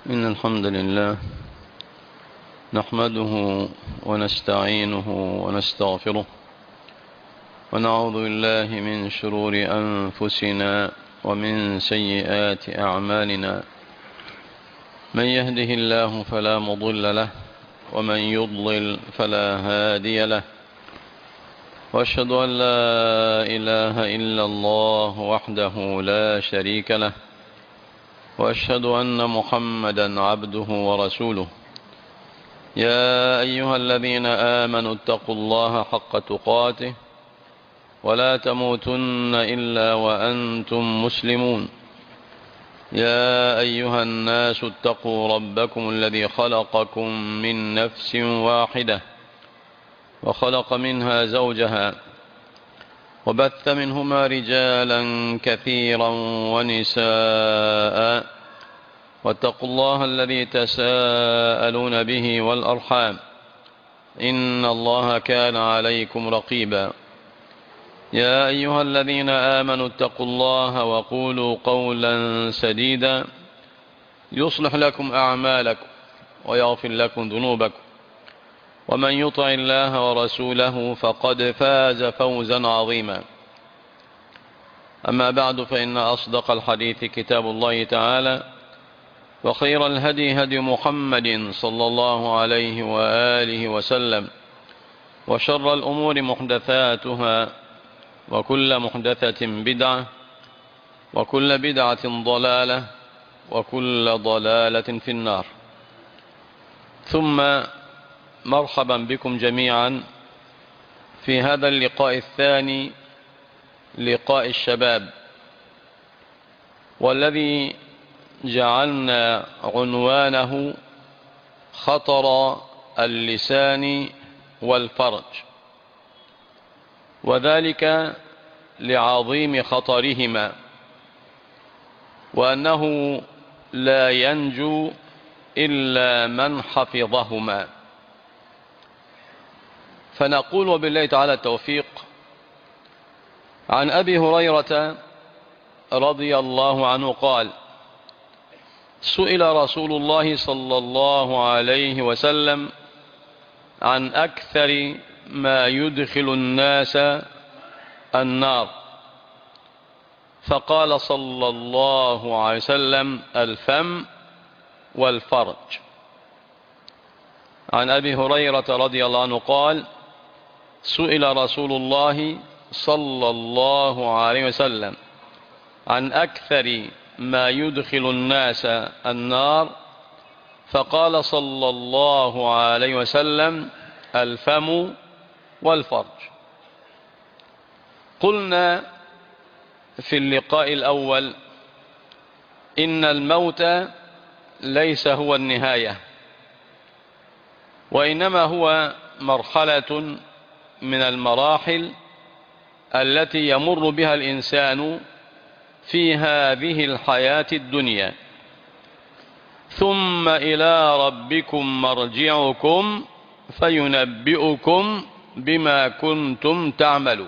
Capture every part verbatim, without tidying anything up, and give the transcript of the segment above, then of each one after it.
إن الحمد لله نحمده ونستعينه ونستغفره ونعوذ بالله من شرور أنفسنا ومن سيئات أعمالنا. من يهده الله فلا مضل له ومن يضلل فلا هادي له، وأشهد أن لا إله إلا الله وحده لا شريك له، وأشهد أن محمدا عبده ورسوله. يا أيها الذين آمنوا اتقوا الله حق تقاته ولا تموتن إلا وأنتم مسلمون. يا أيها الناس اتقوا ربكم الذي خلقكم من نفس واحدة وخلق منها زوجها وبث منهما رجالا كثيرا ونساء، واتقوا الله الذي تساءلون به والأرحام إن الله كان عليكم رقيبا. يا أيها الذين آمنوا اتقوا الله وقولوا قولا سديدا يصلح لكم أعمالكم ويغفر لكم ذنوبكم، ومن يطع الله ورسوله فقد فاز فوزا عظيما. أما بعد، فإن أصدق الحديث كتاب الله تعالى، وخير الهدي هدي محمد صلى الله عليه وآله وسلم، وشر الأمور محدثاتها، وكل محدثة بدعة، وكل بدعة ضلالة، وكل ضلالة في النار. ثم مرحبا بكم جميعا في هذا اللقاء الثاني، لقاء الشباب، والذي جعلنا عنوانه خطر اللسان والفرج، وذلك لعظيم خطرهما، وأنه لا ينجو إلا من حفظهما. فنقول وبالله تعالى التوفيق: عن أبي هريرة رضي الله عنه قال: سئل رسول الله صلى الله عليه وسلم عن أكثر ما يدخل الناس النار، فقال صلى الله عليه وسلم: الفم والفرج. عن أبي هريرة رضي الله عنه قال: سئل رسول الله صلى الله عليه وسلم عن أكثر ما يدخل الناس النار، فقال صلى الله عليه وسلم: الفم والفرج. قلنا في اللقاء الأول إن الموت ليس هو النهاية، وإنما هو مرحلة من المراحل التي يمر بها الإنسان في هذه الحياة الدنيا، ثم إلى ربكم مرجعكم فينبئكم بما كنتم تعملون.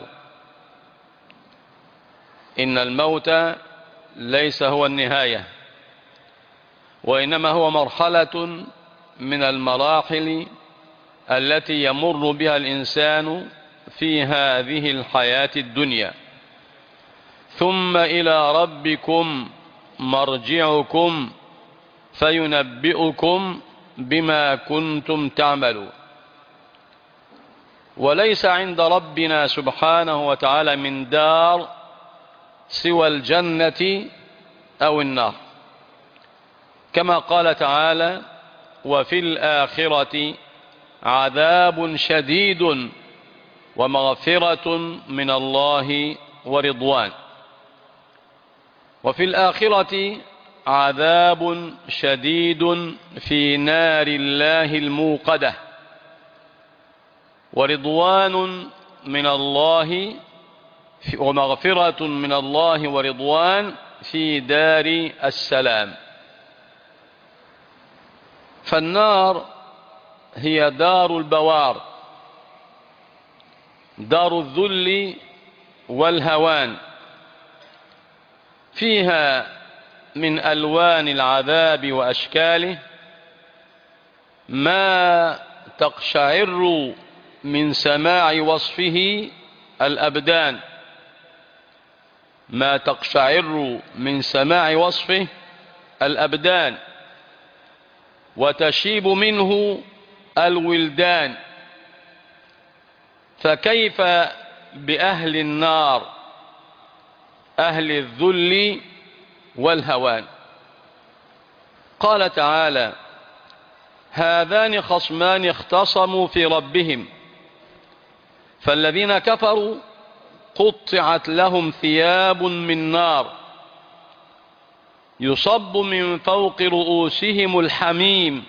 إن الموت ليس هو النهاية، وإنما هو مرحلة من المراحل التي يمر بها الإنسان في هذه الحياة الدنيا، ثم إلى ربكم مرجعكم فينبئكم بما كنتم تعملون. وليس عند ربنا سبحانه وتعالى من دار سوى الجنة أو النار، كما قال تعالى: وفي الآخرة عذاب شديد ومغفرة من الله ورضوان. وفي الآخرة عذاب شديد في نار الله الموقدة، ورضوان من الله ومغفرة من الله ورضوان في دار السلام. فالنار هي دار البوار، دار الذل والهوان، فيها من ألوان العذاب وأشكاله ما تقشعر من سماع وصفه الأبدان، ما تقشعر من سماع وصفه الأبدان وتشيب منه الولدان. فكيف بأهل النار أهل الذل والهوان؟ قال تعالى: هذان خصمان اختصموا في ربهم فالذين كفروا قطعت لهم ثياب من نار يصب من فوق رؤوسهم الحميم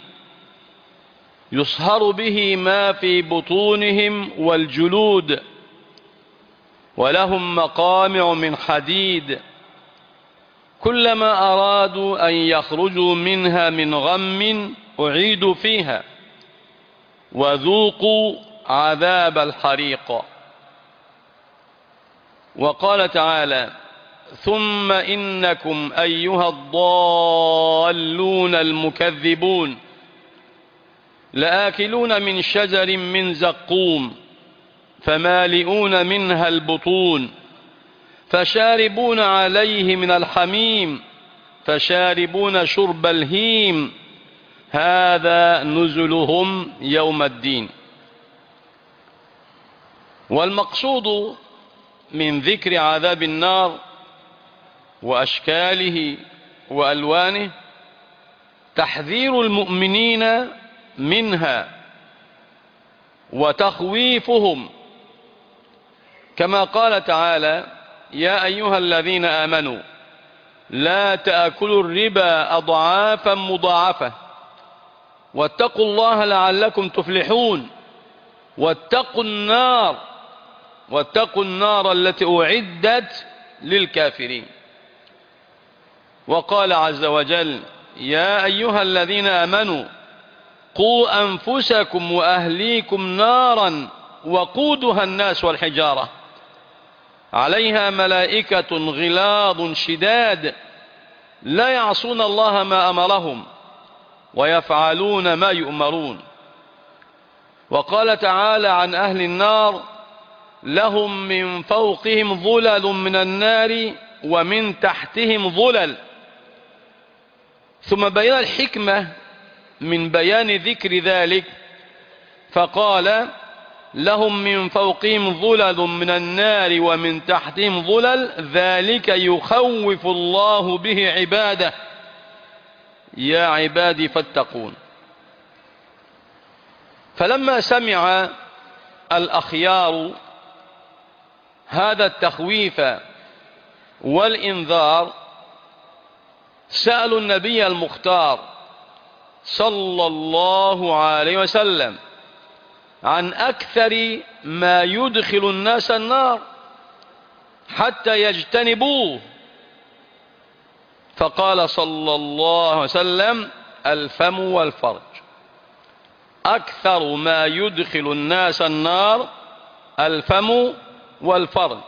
يصهر به ما في بطونهم والجلود ولهم مقامع من حديد كلما أرادوا أن يخرجوا منها من غم أعيدوا فيها وذوقوا عذاب الحريق. وقال تعالى: ثم إنكم أيها الضالون المكذبون لآكلون من شجر من زقوم فمالئون منها البطون فشاربون عليه من الحميم فشاربون شرب الهيم هذا نزلهم يوم الدين. والمقصود من ذكر عذاب النار وأشكاله وألوانه تحذير المؤمنين منها وتخويفهم، كما قال تعالى: يا أيها الذين آمنوا لا تأكلوا الربا أضعافا مضاعفة واتقوا الله لعلكم تفلحون واتقوا النار واتقوا النار التي أعدت للكافرين. وقال عز وجل: يا أيها الذين آمنوا قوا أنفسكم وأهليكم نارا وقودها الناس والحجارة عليها ملائكة غلاظ شداد لا يعصون الله ما أمرهم ويفعلون ما يؤمرون. وقال تعالى عن أهل النار: لهم من فوقهم ظلل من النار ومن تحتهم ظلل. ثم بين الحكمة من بيان ذكر ذلك فقال: لهم من فوقهم ظلل من النار ومن تحتهم ظلل ذلك يخوف الله به عباده يا عبادي فاتقون. فلما سمع الأخيار هذا التخويف والإنذار سألوا النبي المختار صلى الله عليه وسلم عن أكثر ما يدخل الناس النار حتى يجتنبوه، فقال صلى الله عليه وسلم: الفم والفرج. أكثر ما يدخل الناس النار الفم والفرج.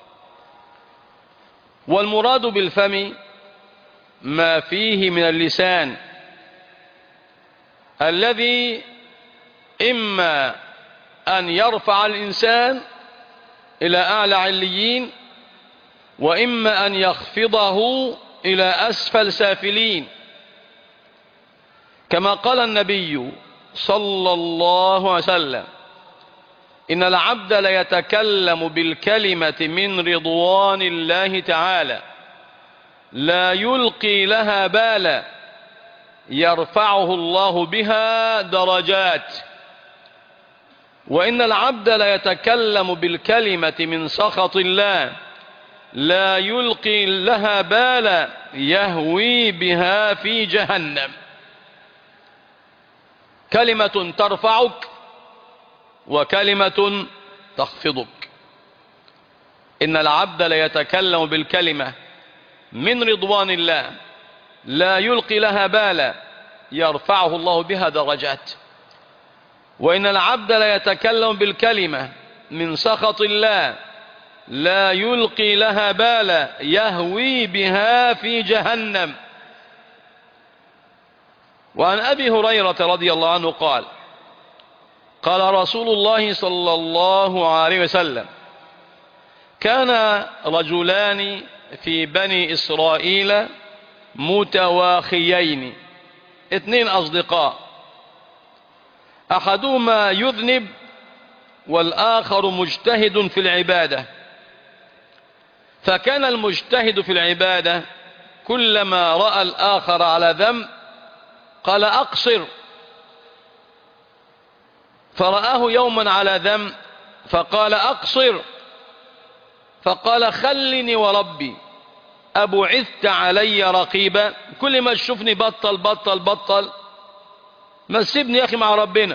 والمراد بالفم ما فيه من اللسان الذي إما أن يرفع الإنسان إلى أعلى عليين وإما أن يخفضه إلى أسفل سافلين، كما قال النبي صلى الله عليه وسلم: إن العبد ليتكلم بالكلمة من رضوان الله تعالى لا يلقي لها بالا يرفعه الله بها درجات، وإن العبد ليتكلم بالكلمة من سخط الله لا يلقي لها بالا يهوي بها في جهنم. كلمة ترفعك وكلمة تخفضك. إن العبد ليتكلم بالكلمة من رضوان الله لا يلقي لها بالا يرفعه الله بها درجات، وإن العبد ليتكلم بالكلمة من سخط الله لا يلقي لها بالا يهوي بها في جهنم. وعن أبي هريرة رضي الله عنه قال قال رسول الله صلى الله عليه وسلم كان رجلان في بني إسرائيل متواخيين، اثنين أصدقاء، أحدهما يذنب والآخر مجتهد في العبادة. فكان المجتهد في العبادة كلما رأى الآخر على ذنب قال أقصر، فرآه يوما على ذنب فقال أقصر، فقال خلني وربي أبعثت علي رقيبا، كل ما تشوفني بطل بطل بطل، ما تسيبني يا أخي مع ربنا.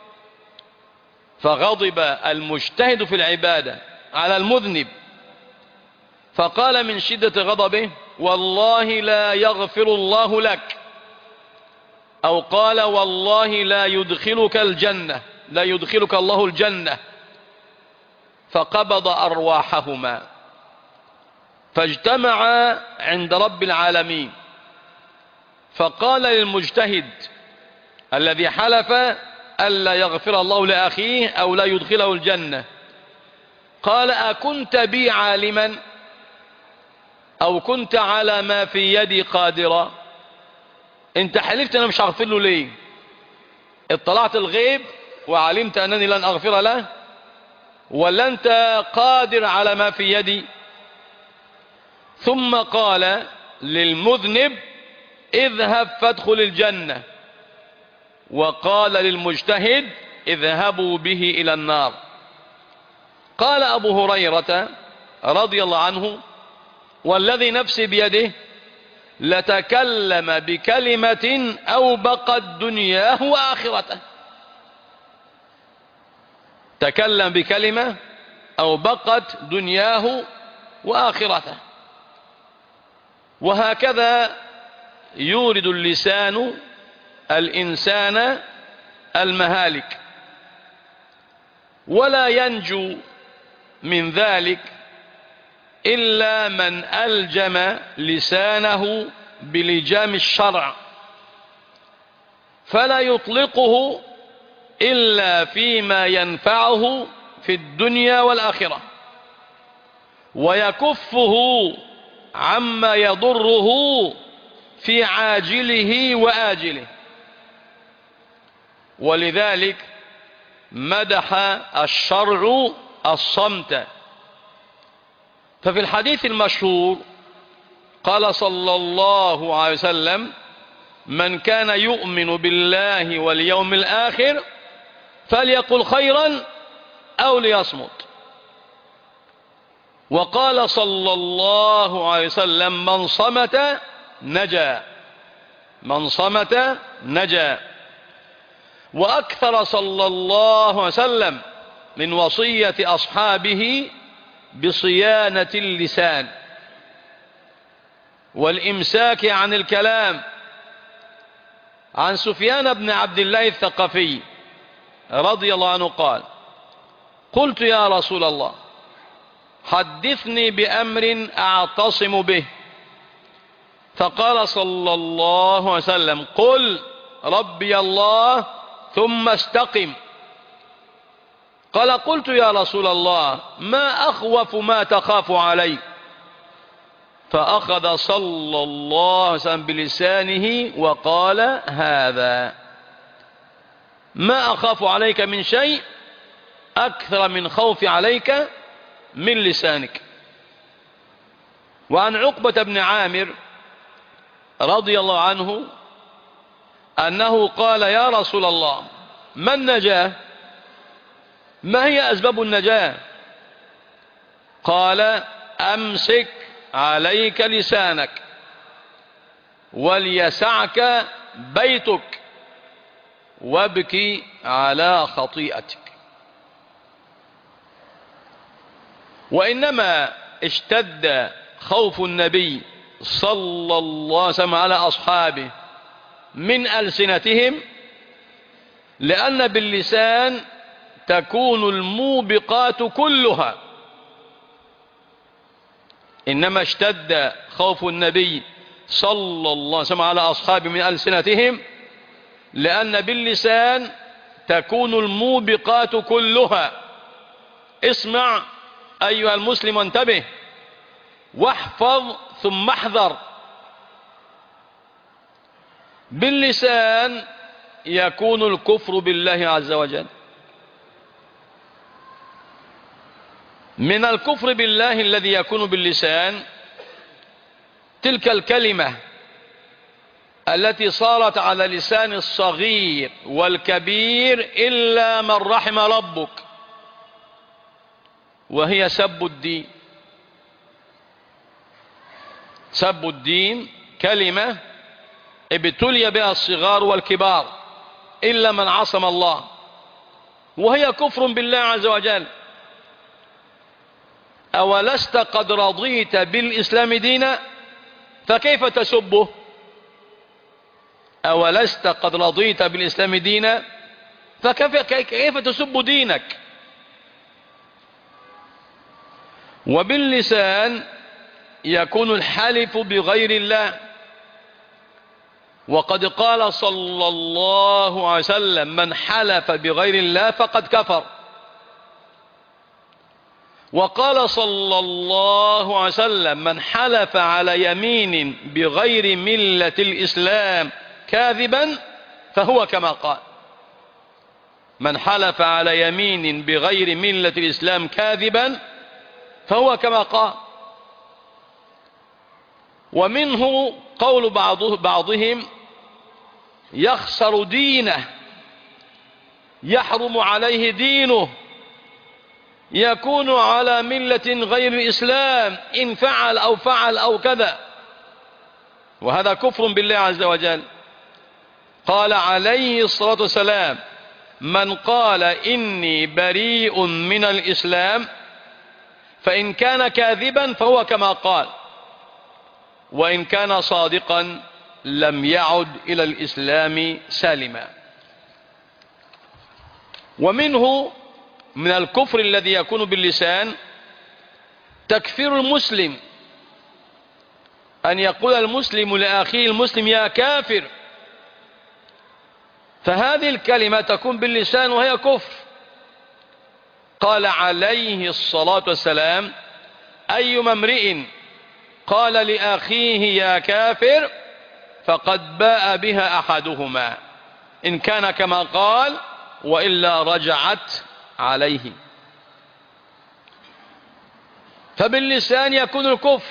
فغضب المجتهد في العبادة على المذنب فقال من شدة غضبه والله لا يغفر الله لك، أو قال والله لا يدخلك الجنة، لا يدخلك الله الجنة. فقبض أرواحهما فاجتمعا عند رب العالمين، فقال للمجتهد الذي حلف ألا يغفر الله لأخيه أو لا يدخله الجنة، قال أكنت بي عالما أو كنت على ما في يدي قادرا؟ انت حلفت أنا مش هغفر له ليه؟ اطلعت الغيب وعلمت أنني لن أغفر له، ولا أنت قادر على ما في يدي؟ ثم قال للمذنب اذهب فادخل الجنة، وقال للمجتهد اذهبوا به إلى النار. قال أبو هريرة رضي الله عنه والذي نفسي بيده لتكلم بكلمة أوبقت دنياه وآخرته، تكلم بكلمة أوبقت دنياه وآخرته. وهكذا يورد اللسان الإنسان المهالك، ولا ينجو من ذلك إلا من ألجم لسانه بلجام الشرع، فلا يطلقه إلا فيما ينفعه في الدنيا والآخرة، ويكفه عما يضره في عاجله وآجله. ولذلك مدح الشرع الصمت. ففي الحديث المشهور قال صلى الله عليه وسلم من كان يؤمن بالله واليوم الآخر فليقل خيرا أو ليصمت. وقال صلى الله عليه وسلم من صمت نجا، من صمت نجا. وأكثر صلى الله عليه وسلم من وصية أصحابه بصيانة اللسان والإمساك عن الكلام. عن سفيان بن عبد الله الثقفي رضي الله عنه قال قلت يا رسول الله حدثني بأمر أعتصم به، فقال صلى الله عليه وسلم قل ربي الله ثم استقم. قال قلت يا رسول الله ما أخوف ما تخاف علي؟ فأخذ صلى الله عليه وسلم بلسانه وقال هذا ما أخاف عليك من شيء أكثر من خوفي عليك من لسانك. وعن عقبة بن عامر رضي الله عنه أنه قال يا رسول الله ما النجاة؟ ما هي أسباب النجاة؟ قال أمسك عليك لسانك وليسعك بيتك وابكي على خطيئتك. وإنما اشتد خوف النبي صلى الله عليه وسلم على أصحابه من ألسنتهم لأن باللسان تكون الموبقات كلها. إنما اشتد خوف النبي صلى الله عليه وسلم على أصحابه من ألسنتهم لأن باللسان تكون الموبقات كلها. اسمع أيها المسلم وانتبه واحفظ ثم احذر. باللسان يكون الكفر بالله عز وجل. من الكفر بالله الذي يكون باللسان تلك الكلمة التي صارت على لسان الصغير والكبير إلا من رحم ربك، وهي سب الدين. سب الدين كلمة ابتلي بها الصغار والكبار إلا من عصم الله، وهي كفر بالله عز وجل. أولست قد رضيت بالإسلام دينا فكيف تسبه؟ أولست قد رضيت بالإسلام دينا فكيف تسب دينك؟ وباللسان يكون الحلف بغير الله، وقد قال صلى الله عليه وسلم من حلف بغير الله فقد كفر. وقال صلى الله عليه وسلم من حلف على يمين بغير ملة الإسلام كاذبا فهو كما قال. من حلف على يمين بغير ملة الإسلام كاذبا فهو كما قال. ومنه قول بعضه بعضهم يخسر دينه، يحرم عليه دينه، يكون على ملة غير الإسلام إن فعل أو فعل أو كذا، وهذا كفر بالله عز وجل. قال عليه الصلاة والسلام من قال إني بريء من الإسلام فإن كان كاذبا فهو كما قال، وإن كان صادقا لم يعد إلى الإسلام سالما. ومنه من الكفر الذي يكون باللسان تكفير المسلم، أن يقول المسلم لأخيه المسلم يا كافر، فهذه الكلمة تكون باللسان وهي كفر. قال عليه الصلاة والسلام أيما امرئ قال لأخيه يا كافر فقد باء بها أحدهما إن كان كما قال وإلا رجعت عليه. فباللسان يكون الكفر،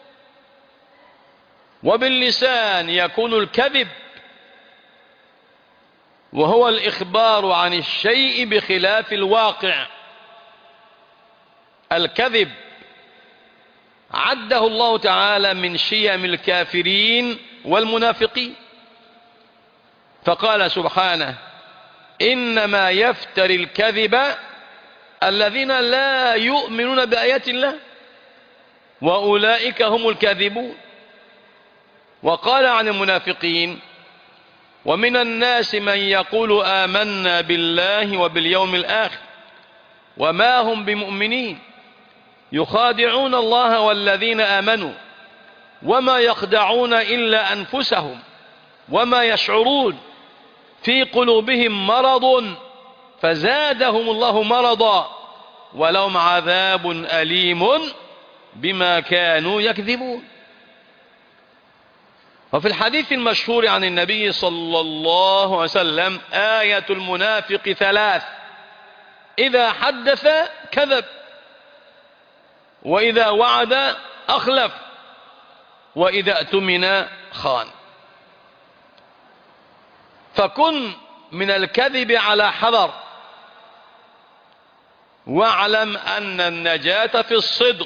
وباللسان يكون الكذب، وهو الإخبار عن الشيء بخلاف الواقع. الكذب عده الله تعالى من شيم الكافرين والمنافقين، فقال سبحانه إنما يفتري الكذب الذين لا يؤمنون بآيات الله وأولئك هم الكاذبون. وقال عن المنافقين ومن الناس من يقول آمنا بالله وباليوم الآخر وما هم بمؤمنين يخادعون الله والذين آمنوا وما يخدعون إلا أنفسهم وما يشعرون في قلوبهم مرض فزادهم الله مرضا ولهم عذاب أليم بما كانوا يكذبون. وفي الحديث المشهور عن النبي صلى الله عليه وسلم آية المنافق ثلاث: إذا حدث كذب، وإذا وعد أخلف، وإذا اؤتمن خان. فكن من الكذب على حذر، واعلم أن النجاة في الصدق.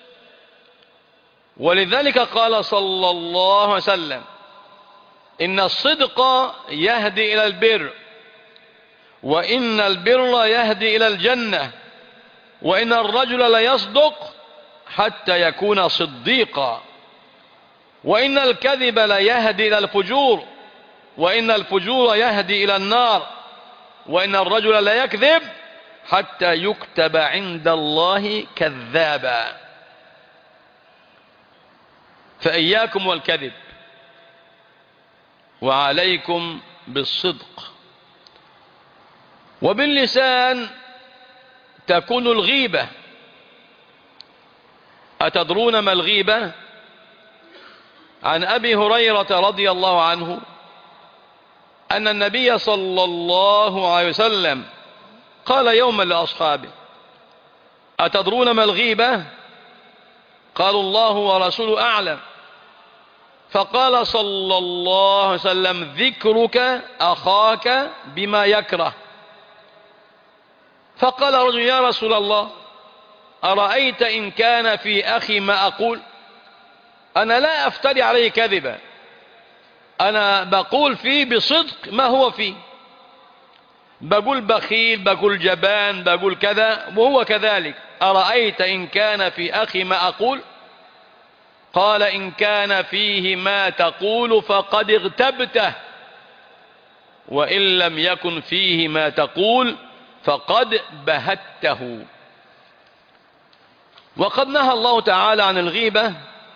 ولذلك قال صلى الله عليه وسلم إن الصدق يهدي إلى البر، وإن البر يهدي إلى الجنة، وإن الرجل ليصدق حتى يكون صديقا، وإن الكذب ليهدي إلى الفجور، وإن الفجور يهدي إلى النار، وإن الرجل لا يكذب حتى يكتب عند الله كذابا. فإياكم والكذب، وعليكم بالصدق. وباللسان تكون الغيبة. أتدرون ما الغيبة؟ عن أبي هريرة رضي الله عنه أن النبي صلى الله عليه وسلم قال يوما لأصحابه: أتدرون ما الغيبة؟ قالوا: الله ورسوله أعلم. فقال صلى الله عليه وسلم: ذكرك أخاك بما يكره. فقال رجل: يا رسول الله، أرأيت إن كان في أخي ما أقول؟ أنا لا أفتري عليه كذبا، أنا بقول فيه بصدق ما هو فيه، بقول بخيل، بقول جبان، بقول كذا، وهو كذلك. أرأيت إن كان في أخي ما أقول؟ قال: إن كان فيه ما تقول فقد اغتبته، وإن لم يكن فيه ما تقول فقد بهته. وقد نهى الله تعالى عن الغيبة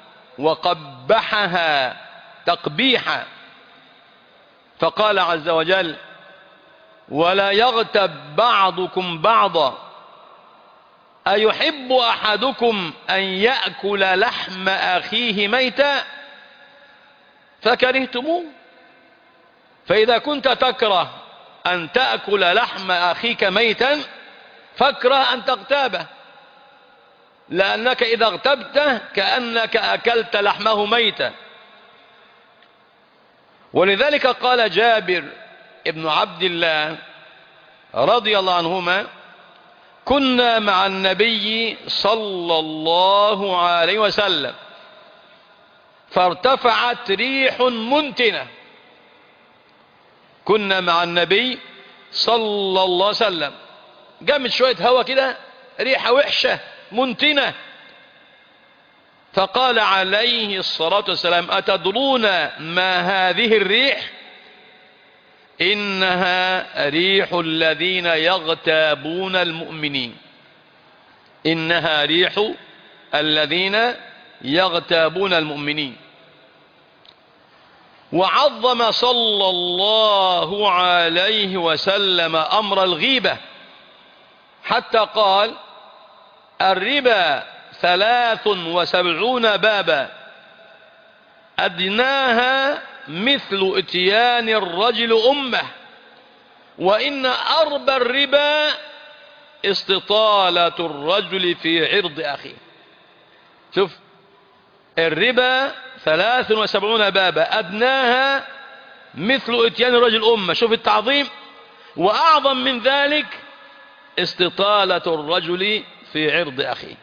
وقبحها تقبيحا، فقال عز وجل: ولا يغتب بعضكم بعضا أيحب أحدكم أن يأكل لحم أخيه ميتا فكرهتموه. فإذا كنت تكره أن تأكل لحم أخيك ميتا فاكره أن تغتابه، لأنك إذا اغتبته كأنك أكلت لحمه ميتا. ولذلك قال جابر ابن عبد الله رضي الله عنهما: كنا مع النبي صلى الله عليه وسلم فارتفعت ريح منتنة. كنا مع النبي صلى الله عليه وسلم، قامت شوية هوا كده، ريحة وحشة منتنة. فقال عليه الصلاة والسلام: أتدرون ما هذه الريح؟ إنها ريح الذين يغتابون المؤمنين. إنها ريح الذين يغتابون المؤمنين. وعظم صلى الله عليه وسلم أمر الغيبة، حتى قال: الربا ثلاث وسبعون بابا أدناها مثل اتيان الرجل أمه، وإن أربى الربا استطالة الرجل في عرض أخيه. شوف، الربا ثلاث وسبعون بابا أدناها مثل اتيان الرجل أمه. شوف التعظيم. وأعظم من ذلك استطالة الرجل في عرض أخيه.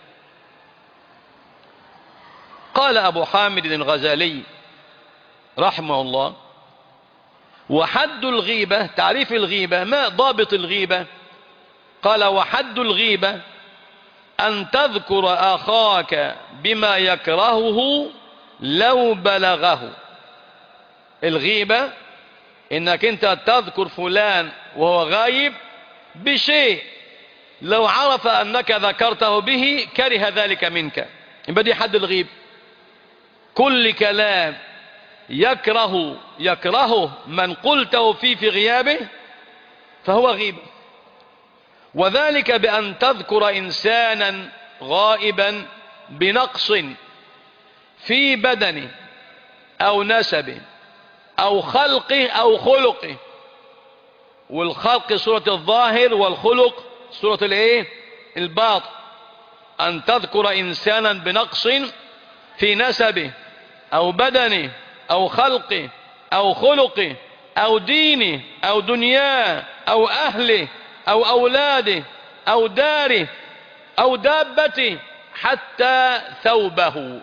قال أبو حامد الغزالي رحمه الله: وحد الغيبة، تعريف الغيبة، ما ضابط الغيبة؟ قال: وحد الغيبة أن تذكر أخاك بما يكرهه لو بلغه. الغيبة إنك أنت تذكر فلان وهو غايب بشيء لو عرف أنك ذكرته به كره ذلك منك. يبقى دي حد الغيب. كل كلام يكره يكرهه من قلته فيه في غيابه فهو غيبة. وذلك بأن تذكر إنسانا غائبا بنقص في بدنه أو نسبه أو خلقه أو خلقه. والخلق سورة الظاهر، والخلق سورة الايه؟ الباطن. أن تذكر إنسانا بنقص في نسبه أو بدنه أو خلقه أو خلقه أو دينه أو دنياه أو أهله أو أولاده أو داره أو دابته حتى ثوبه.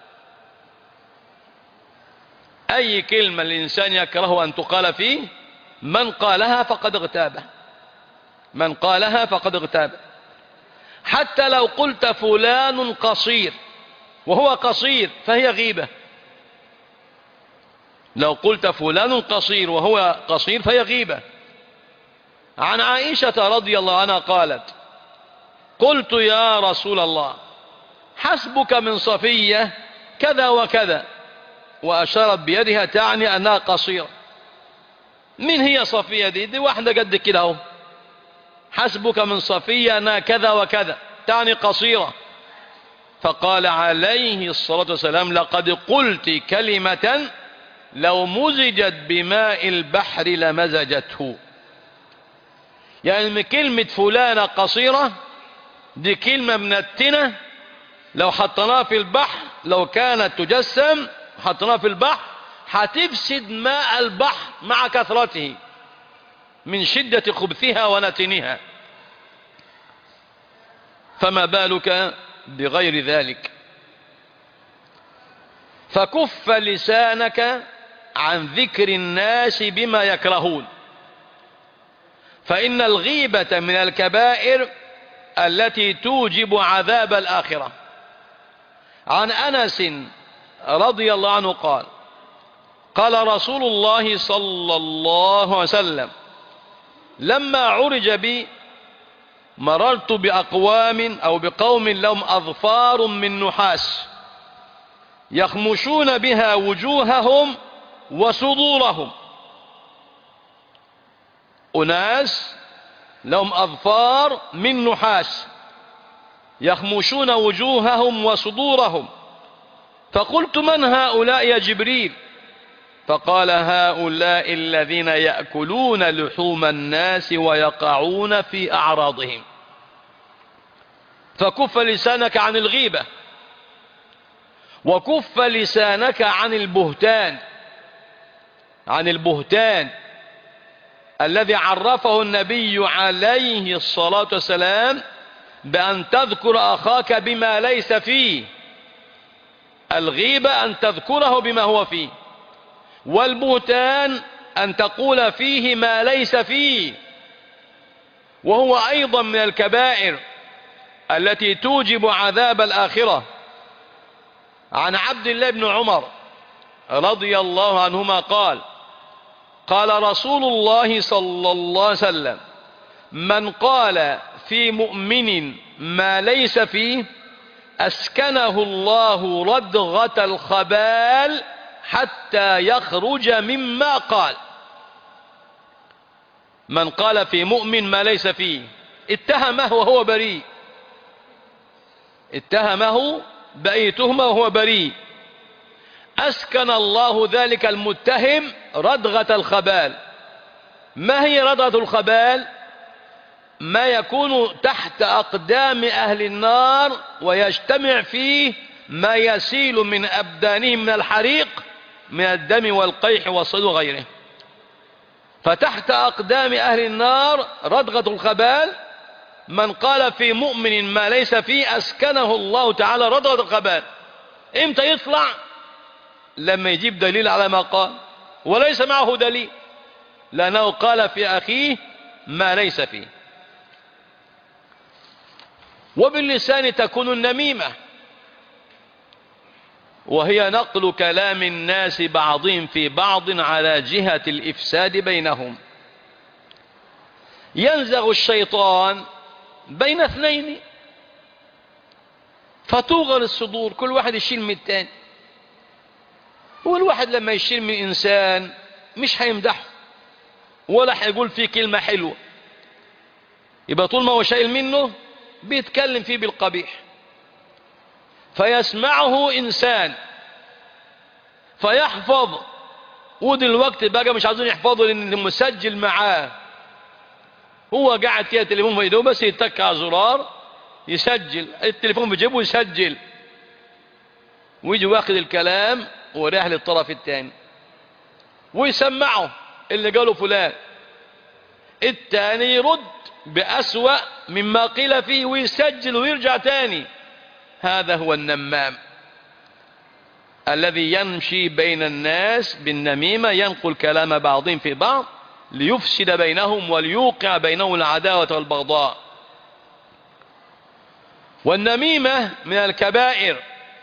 أي كلمة الإنسان يكره أن تقال فيه من قالها فقد اغتابه. من قالها فقد اغتابه. حتى لو قلت فلان قصير وهو قصير فهي غيبة. لو قلت فلان قصير وهو قصير فهي غيبة. عن عائشة رضي الله عنها قالت: قلت يا رسول الله حسبك من صفية كذا وكذا، وأشارت بيدها تعني أنها قصيرة. من هي صفية دي؟ دي واحدة قد كده اهو. حسبك من صفية أنها كذا وكذا، تعني قصيرة. فقال عليه الصلاة والسلام لقد قلت كلمة لو مزجت بماء البحر لمزجته. يعني كلمة فلانة قصيرة دي كلمة منتنة، لو حطناها في البحر، لو كانت تجسم حطناها في البحر هتفسد ماء البحر مع كثرته من شدة خبثها ونتنها، فما بالك بغير ذلك. فكف لسانك عن ذكر الناس بما يكرهون، فإن الغيبة من الكبائر التي توجب عذاب الآخرة. عن أنس رضي الله عنه قال قال رسول الله صلى الله عليه وسلم لما عرج بي مررت بأقوام أو بقوم لهم أظفار من نحاس يخمشون بها وجوههم وصدورهم. أناس لهم أظفار من نحاس يخمشون وجوههم وصدورهم، فقلت من هؤلاء يا جبريل؟ فقال هؤلاء الذين يأكلون لحوم الناس ويقعون في أعراضهم. فكف لسانك عن الغيبة، وكف لسانك عن البهتان، عن البهتان الذي عرفه النبي عليه الصلاة والسلام بأن تذكر أخاك بما ليس فيه. الغيبة أن تذكره بما هو فيه، والبهتان أن تقول فيه ما ليس فيه، وهو أيضا من الكبائر التي توجب عذاب الآخرة. عن عبد الله بن عمر رضي الله عنهما قال قال رسول الله صلى الله عليه وسلم من قال في مؤمن ما ليس فيه أسكنه الله ردغة الخبال حتى يخرج مما قال. من قال في مؤمن ما ليس فيه اتهمه وهو بريء، اتهمه بأي تهمة وهو بريء، أسكن الله ذلك المتهم ردغة الخبال. ما هي ردغة الخبال؟ ما يكون تحت أقدام أهل النار ويجتمع فيه ما يسيل من أبدانهم من الحريق من الدم والقيح والصيد وغيره. فتحت أقدام أهل النار ردغة الخبال. من قال في مؤمن ما ليس فيه أسكنه الله تعالى ردغة الخبال. إمتى يطلع؟ لما يجيب دليل على ما قال، وليس معه دليل، لأنه قال في أخيه ما ليس فيه. وباللسان تكون النميمة، وهي نقل كلام الناس بعضهم في بعض على جهة الإفساد بينهم. ينزغ الشيطان بين اثنين فتوغل الصدور، كل واحد يشيل من الثاني. والواحد لما يشيل من إنسان مش هيمدحه ولا هيقول فيه كلمة حلوة، يبقى طول ما هو شايل منه بيتكلم فيه بالقبيح، فيسمعه إنسان فيحفظ. ودلوقتي بقى مش عايزين يحفظوا لأن مسجل معاه، هو قاعد كده تليفون في ايده بس يتك على زرار يسجل، التليفون بيجيبه يسجل، ويجي واخد الكلام ورايح للطرف الثاني ويسمعه اللي قاله فلان، الثاني يرد بأسوأ مما قيل فيه ويسجل ويرجع تاني. هذا هو النمام الذي يمشي بين الناس بالنميمة، ينقل كلام بعضهم في بعض ليفسد بينهم وليوقع بينهم العداوة والبغضاء. والنميمة من الكبائر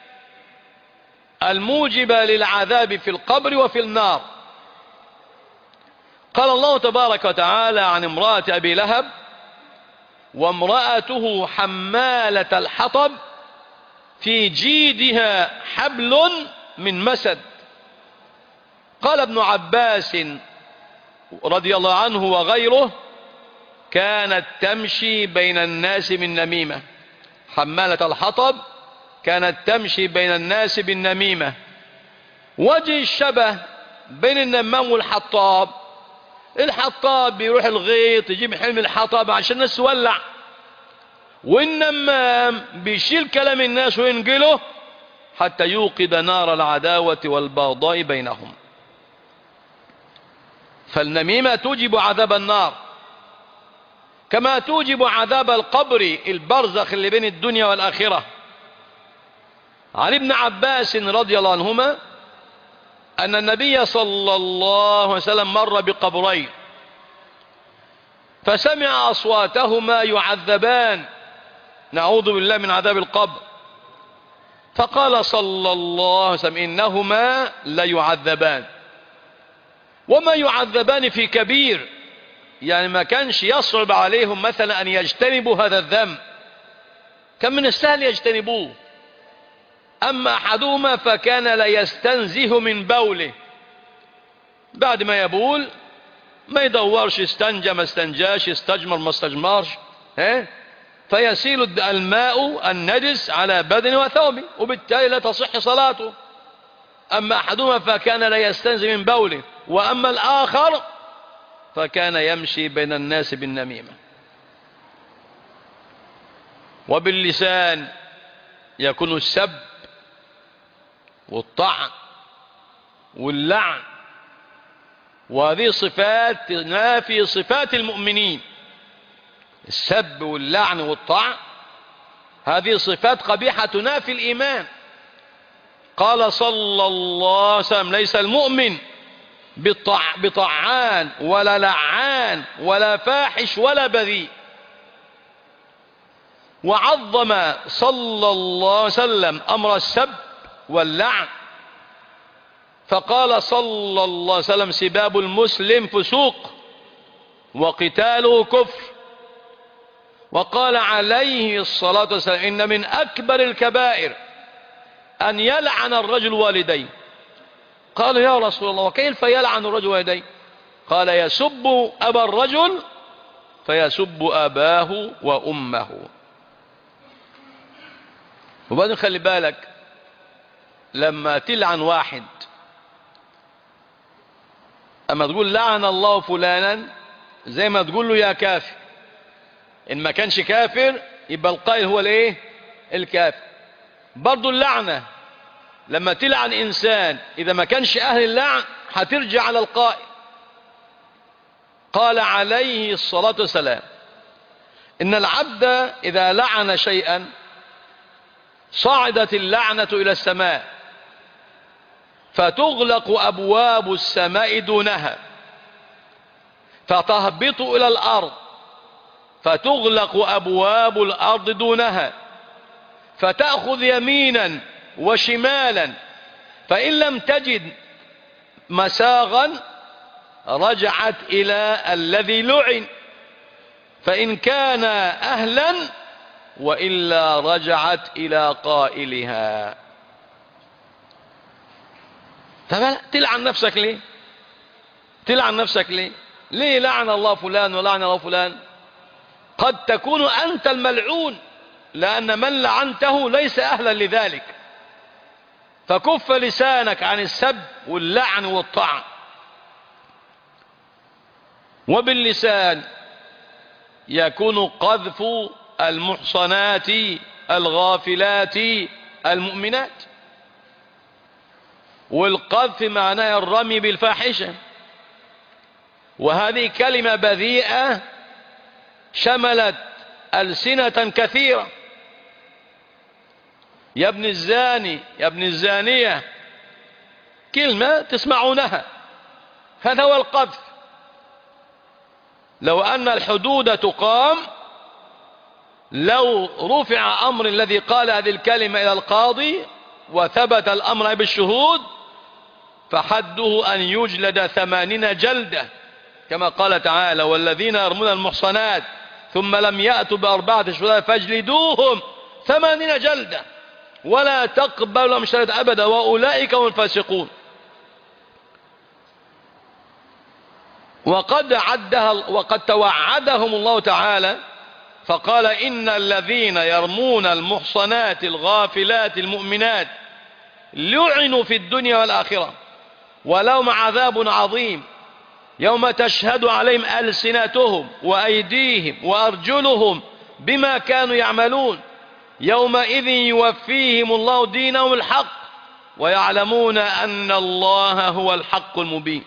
الموجبة للعذاب في القبر وفي النار. قال الله تبارك وتعالى عن امرأة أبي لهب وامرأته حمالة الحطب في جيدها حبل من مسد. قال ابن عباس رضي الله عنه وغيره كانت تمشي بين الناس بالنميمة. حمالة الحطب كانت تمشي بين الناس بالنميمة. وجه الشبه بين النمام والحطاب، الحطاب بيروح الغيط يجيب حلم الحطب عشان الناس تولع، والنمام بيشيل كلام الناس وينقله حتى يوقد نار العداوة والبغضاء بينهم. فالنميمة توجب عذاب النار كما توجب عذاب القبر، البرزخ اللي بين الدنيا والآخرة. عن ابن عباس رضي الله عنهما أن النبي صلى الله عليه وسلم مر بقبرين فسمع أصواتهما يعذبان، نعوذ بالله من عذاب القبر، فقال صلى الله عليه وسلم إنهما ليعذبان وما يعذبان في كبير، يعني ما كانش يصعب عليهم مثلا أن يجتنبوا هذا الذنب، كان من السهل يجتنبوه. أما أحدهما فكان لا يستنزه من بوله، بعد ما يبول ما يدورش استنجى ما استنجاش، استجمر ما استجمرش، ها فيسيل الماء النجس على بدنه وثوبه وبالتالي لا تصح صلاته. أما أحدهما فكان لا يستنزه من بوله، وأما الآخر فكان يمشي بين الناس بالنميمة. وباللسان يكون السب والطعن واللعن، وهذه صفات تنافي صفات المؤمنين. السب واللعن والطعن هذه صفات قبيحة تنافي الإيمان. قال صلى الله عليه وسلم ليس المؤمن بطع بطعان ولا لعان ولا فاحش ولا بذيء. وعظم صلى الله عليه وسلم أمر السب واللعن، فقال صلى الله عليه وسلم سباب المسلم فسوق وقتاله كفر. وقال عليه الصلاة والسلام إن من أكبر الكبائر أن يلعن الرجل والديه. قال يا رسول الله وكيف يلعن الرجل والديه؟ قال يسب أبا الرجل فيسب أباه وأمه. وبعدين خلي بالك لما تلعن واحد، أما تقول لعن الله فلانا زي ما تقول له يا كافر، إن ما كانش كافر يبقى القائل هو الايه الكافر. برضو اللعنة لما تلعن إنسان إذا ما كانش أهل اللعن هترجع على القائل. قال عليه الصلاة والسلام إن العبد إذا لعن شيئا صعدت اللعنة إلى السماء فتغلق أبواب السماء دونها فتهبط إلى الأرض فتغلق أبواب الأرض دونها فتأخذ يمينا وشمالا، فإن لم تجد مساغا رجعت إلى الذي لعن فإن كان أهلا وإلا رجعت إلى قائلها. تلعن نفسك ليه؟ تلعن نفسك ليه؟ ليه لعن الله فلان ولعن الله فلان؟ قد تكون أنت الملعون لأن من لعنته ليس أهلا لذلك، فكف لسانك عن السب واللعن والطعن. وباللسان يكون قذف المحصنات الغافلات المؤمنات، والقذف معناه الرمي بالفاحشة، وهذه كلمة بذيئة شملت ألسنة كثيرة. يا ابن الزاني يا ابن الزانية كلمة تسمعونها، هذا هو القذف. لو أن الحدود تقام، لو رفع أمر الذي قال هذه الكلمة إلى القاضي وثبت الأمر بالشهود فحده أن يجلد ثمانين جلدة كما قال تعالى والذين يرمون المحصنات ثم لم يأتوا بأربعة شهداء فاجلدوهم ثمانين جلدة ولا تقبل لهم شهادة أبدا وأولئك هم الفاسقون. وقد عدها وقد توعدهم الله تعالى فقال إن الذين يرمون المحصنات الغافلات المؤمنات لعنوا في الدنيا والآخرة ولهم عذاب عظيم يوم تشهد عليهم ألسنتهم وأيديهم وأرجلهم بما كانوا يعملون يومئذ يوفيهم الله دينهم الحق ويعلمون أن الله هو الحق المبين.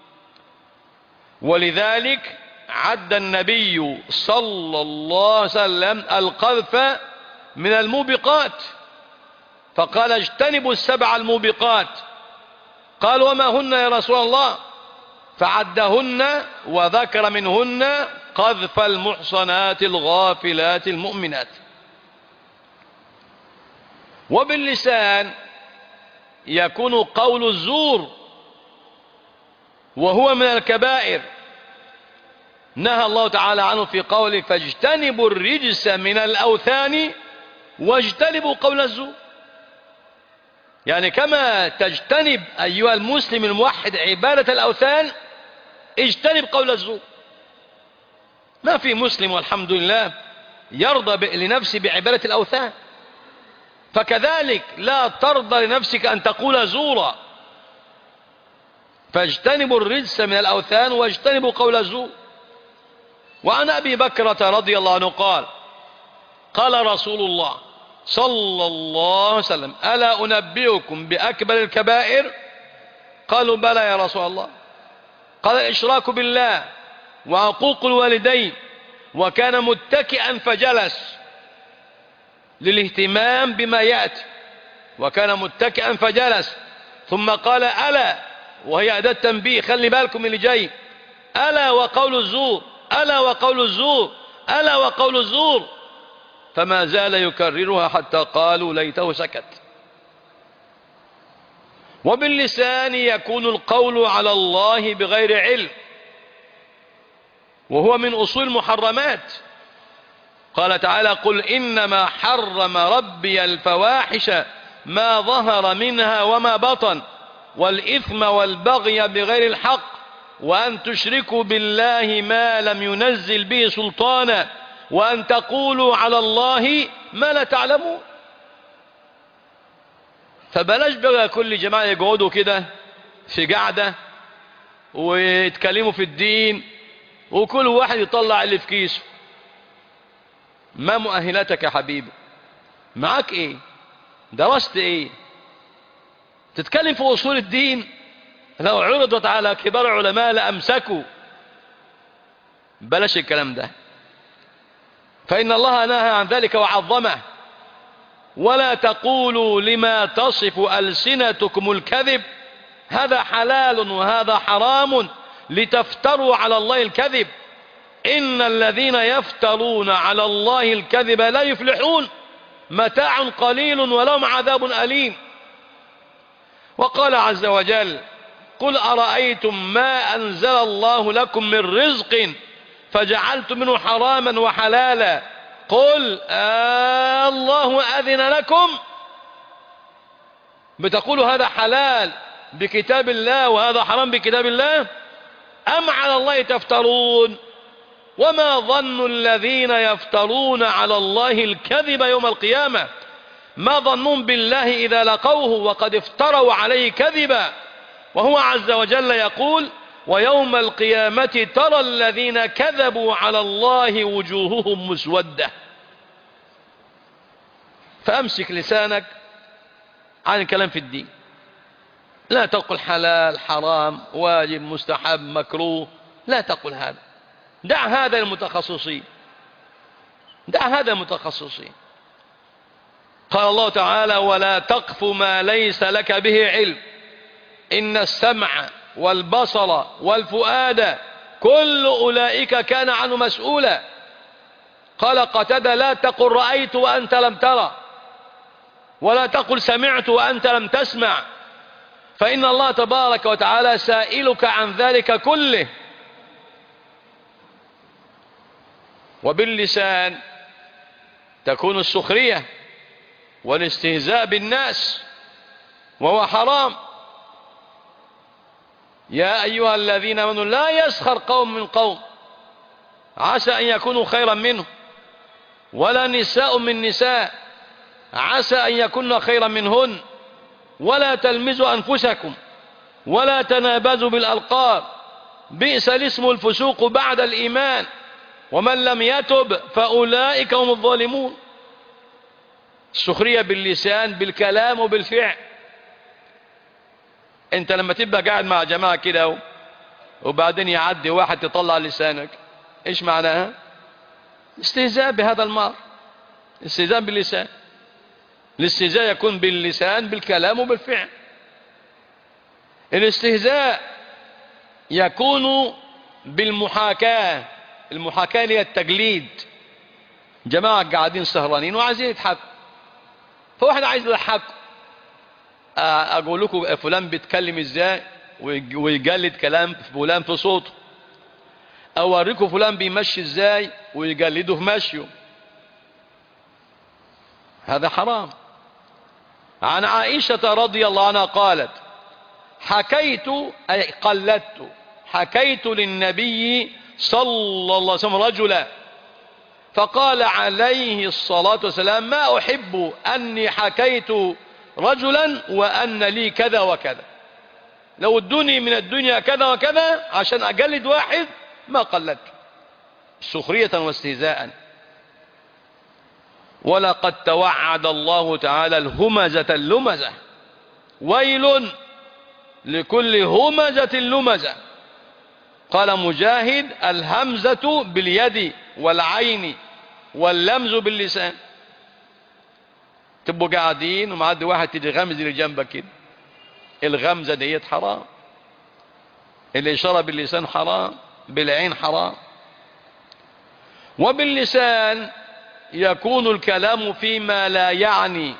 ولذلك عد النبي صلى الله عليه وسلم القذف من الموبقات فقال اجتنبوا السبع الموبقات. قال وما هن يا رسول الله؟ فعدهن وذكر منهن قذف المحصنات الغافلات المؤمنات. وباللسان يكون قول الزور وهو من الكبائر نهى الله تعالى عنه في قوله فاجتنبوا الرجس من الأوثان واجتنبوا قول الزور. يعني كما تجتنب أيها المسلم الموحد عبادة الأوثان اجتنب قول الزور. ما في مسلم والحمد لله يرضى لنفسه بعبادة الأوثان، فكذلك لا ترضى لنفسك أن تقول زورا. فاجتنبوا الرجس من الأوثان واجتنبوا قول الزور. وعن أبي بكرة رضي الله عنه قال قال رسول الله صلى الله عليه وسلم ألا أنبئكم بأكبر الكبائر؟ قالوا بلى يا رسول الله. قال الإشراك بالله وعقوق الوالدين. وكان متكئا فجلس للاهتمام بما يأتي، وكان متكئا فجلس ثم قال ألا، وهي أداة تنبيه، خلي بالكم من اللي جاي، ألا وقول الزور، ألا وقول الزور، ألا وقول الزور، فما زال يكررها حتى قالوا ليته سكت. وباللسان يكون القول على الله بغير علم، وهو من أصول المحرمات. قال تعالى قل إنما حرم ربي الفواحش ما ظهر منها وما بطن والإثم والبغي بغير الحق وأن تشركوا بالله ما لم ينزل به سلطانا وأن تقولوا على الله ما لا تعلمون. فبلاش بقى كل جماعة يقعدوا كده في قعدة ويتكلموا في الدين وكل واحد يطلع اللي في كيسه. ما مؤهلاتك يا حبيبي؟ معاك ايه؟ درست ايه؟ تتكلم في اصول الدين؟ لو عرضت على كبار علماء لامسكوا. بلاش الكلام ده، فإن الله نهى عن ذلك وعظمه. ولا تقولوا لما تصف ألسنتكم الكذب هذا حلال وهذا حرام لتفتروا على الله الكذب إن الذين يفترون على الله الكذب لا يفلحون متاع قليل ولهم عذاب أليم. وقال عز وجل قل أرأيتم ما أنزل الله لكم من رزق فجعلتم منه حراما وحلالا قل آه الله أذن لكم. بتقولوا هذا حلال بكتاب الله وهذا حرام بكتاب الله أم على الله تفترون؟ وما ظن الذين يفترون على الله الكذب يوم القيامة؟ ما ظنون بالله إذا لقوه وقد افتروا عليه كذبا. وهو عز وجل يقول ويوم القيامة ترى الذين كذبوا على الله وجوههم مسودة. فأمسك لسانك عن الكلام في الدين، لا تقل حلال حرام واجب مستحب مكروه، لا تقل هذا. دع هذا المتخصصين، دع هذا المتخصصين. قال الله تعالى ولا تقف ما ليس لك به علم إن السمع والبصر والفؤاد كل أولئك كان عنه مسؤولا. قال قتادة لا تقل رأيت وأنت لم ترى ولا تقل سمعت وأنت لم تسمع فإن الله تبارك وتعالى سائلك عن ذلك كله. وباللسان تكون السخرية والاستهزاء بالناس وهو حرام. يا أيها الذين آمنوا لا يسخر قوم من قوم عسى أن يكونوا خيرا منهم، ولا نساء من نساء عسى أن يكون خيرا منهن، ولا تلمزوا أنفسكم ولا تنابزوا بالألقاب بئس الاسم الفسوق بعد الإيمان ومن لم يتب فأولئك هم الظالمون. السخرية باللسان بالكلام وبالفعل. انت لما تبقى قاعد مع جماعة كده وبعدين يعدي واحد تطلع لسانك، ايش معناها؟ استهزاء بهذا المار، استهزاء باللسان. الاستهزاء يكون باللسان بالكلام وبالفعل. الاستهزاء يكون بالمحاكاة. المحاكاة هي التقليد. جماعة قاعدين سهرانين وعايزين يضحكوا، فواحد عايز يضحك، اقول لكم فلان بيتكلم ازاي ويقلد كلام فلان في صوته، اوريكم فلان بيمشي ازاي ويقلده في مشيه. هذا حرام. عن عائشة رضي الله عنها قالت حكيت أي قلدت حكيت للنبي صلى الله عليه وسلم رجلا فقال عليه الصلاة والسلام ما أحب أني حكيت رجلا وأن لي كذا وكذا. لو ادوني من الدنيا كذا وكذا عشان أقلد واحد ما قلدت، سخرية واستهزاء. ولقد توعد الله تعالى الهمزة اللمزة ويل لكل همزة لمزة. قال مجاهد الهمزة باليد والعين واللمز باللسان. تبقوا قاعدين ومعدي واحد تيجي غمز اللي جنبك كده، الغمزة ديت حرام. الإشارة باللسان حرام، بالعين حرام. وباللسان يكون الكلام فيما لا يعني.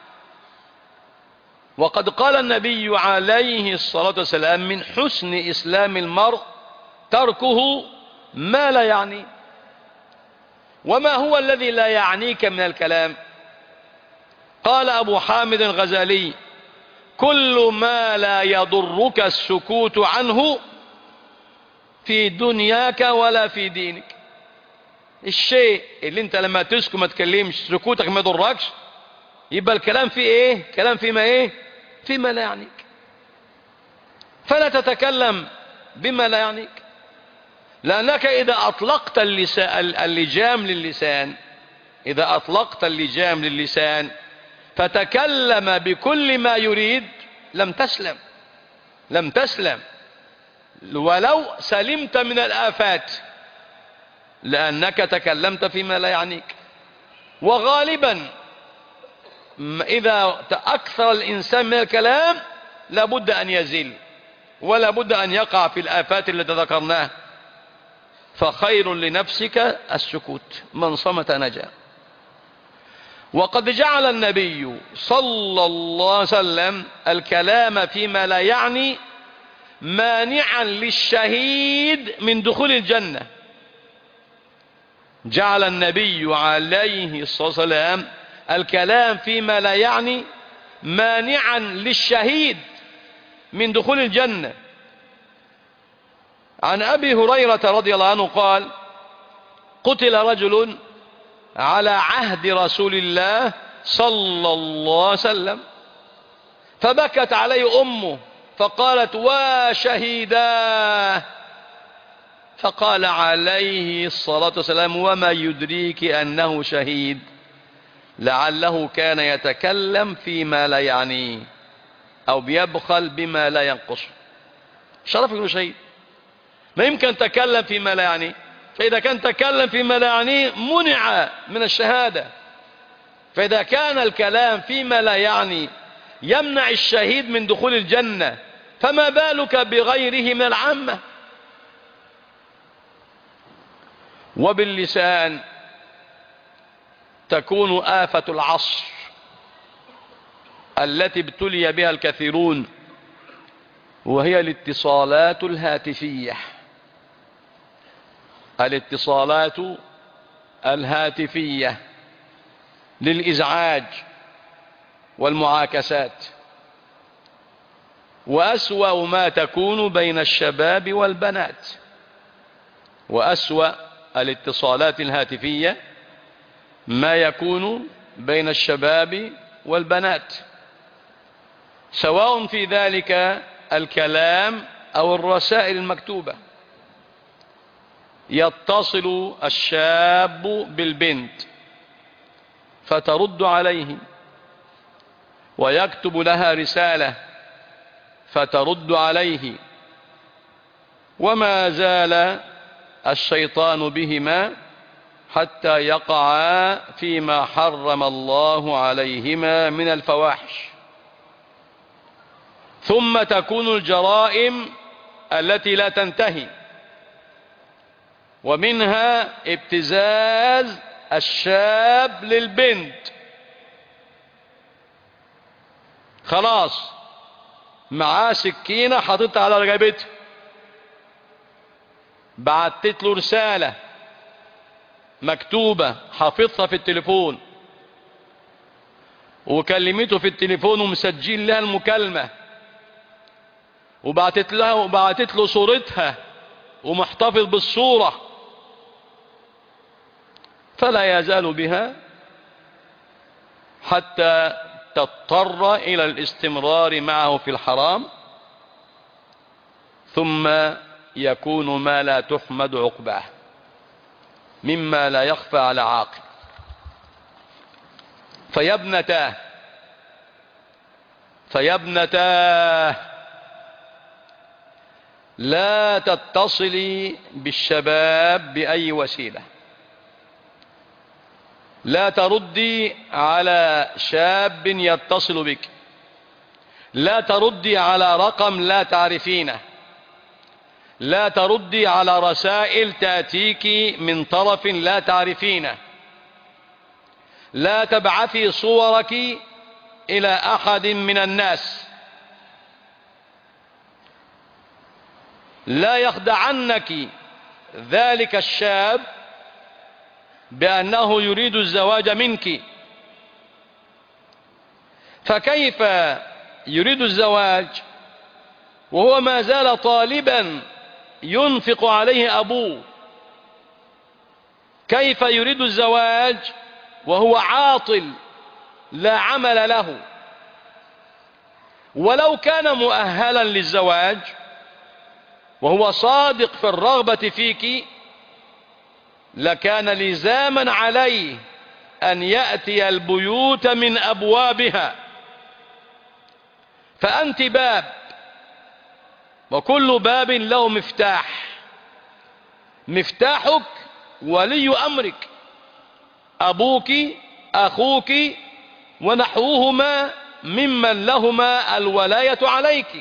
وقد قال النبي عليه الصلاة والسلام من حسن إسلام المرء تركه ما لا يعني. وما هو الذي لا يعنيك من الكلام؟ قال أبو حامد الغزالي كل ما لا يضرك السكوت عنه في دنياك ولا في دينك. الشيء اللي انت لما تسكت ما تكلمش سكوتك ما يضركش، يبقى الكلام فيه ايه؟ كلام فيما ايه؟ فيما لا يعنيك. فلا تتكلم بما لا يعنيك، لأنك إذا أطلقت اللجام للسان إذا أطلقت اللجام للسان فتكلم بكل ما يريد لم تسلم لم تسلم ولو سلمت من الآفات، لأنك تكلمت فيما لا يعنيك. وغالبا إذا أكثر الإنسان من الكلام لابد أن يزل ولا بد أن يقع في الآفات التي ذكرناها. فخير لنفسك السكوت، من صمت نجا. وقد جعل النبي صلى الله عليه وسلم الكلام فيما لا يعني مانعا للشهيد من دخول الجنة. جعل النبي عليه الصلاة والسلام الكلام فيما لا يعني مانعا للشهيد من دخول الجنة. عن أبي هريرة رضي الله عنه قال قتل رجل على عهد رسول الله صلى الله عليه وسلم فبكت عليه أمه فقالت وشهيداه، فقال عليه الصلاة والسلام وما يدريك أنه شهيد لعله كان يتكلم فيما لا يعنيه أو بيبخل بما لا ينقصه. شرف انه شهيد، ما يمكن تكلم فيما لا يعنيه، فإذا كان تكلم فيما لا يعنيه منع من الشهادة. فإذا كان الكلام فيما لا يعني يمنع الشهيد من دخول الجنة فما بالك بغيره من العامة. وباللسان تكون آفة العصر التي ابتلي بها الكثيرون، وهي الاتصالات الهاتفية. الاتصالات الهاتفية للإزعاج والمعاكسات. وأسوأ ما تكون بين الشباب والبنات، وأسوأ الاتصالات الهاتفية ما يكون بين الشباب والبنات، سواء في ذلك الكلام أو الرسائل المكتوبة. يتصل الشاب بالبنت فترد عليه، ويكتب لها رسالة فترد عليه، وما زال الشيطان بهما حتى يقعا فيما حرم الله عليهما من الفواحش. ثم تكون الجرائم التي لا تنتهي، ومنها ابتزاز الشاب للبنت. خلاص معاه سكينة حاططها على رقبته، بعتت له رسالة مكتوبة حافظها في التليفون، وكلمته في التليفون ومسجل لها المكالمة، وبعتت لها وبعتت له صورتها ومحتفظ بالصورة، فلا يزال بها حتى تضطر إلى الاستمرار معه في الحرام، ثم يكون ما لا تحمد عقباه مما لا يخفى على عاقل. فيا ابنتاه فيا ابنتاه لا تتصلي بالشباب بأي وسيلة، لا تردي على شاب يتصل بك، لا تردي على رقم لا تعرفينه، لا تردي على رسائل تأتيك من طرف لا تعرفينه، لا تبعثي صورك إلى أحد من الناس، لا يخدعنك ذلك الشاب بأنه يريد الزواج منك. فكيف يريد الزواج وهو ما زال طالبا ينفق عليه أبوه؟ كيف يريد الزواج وهو عاطل لا عمل له؟ ولو كان مؤهلا للزواج وهو صادق في الرغبة فيك لكان لزاما عليه أن يأتي البيوت من أبوابها، فأنت باب، وكل باب له مفتاح، مفتاحك ولي أمرك، أبوك أخوك ونحوهما ممن لهما الولاية عليك.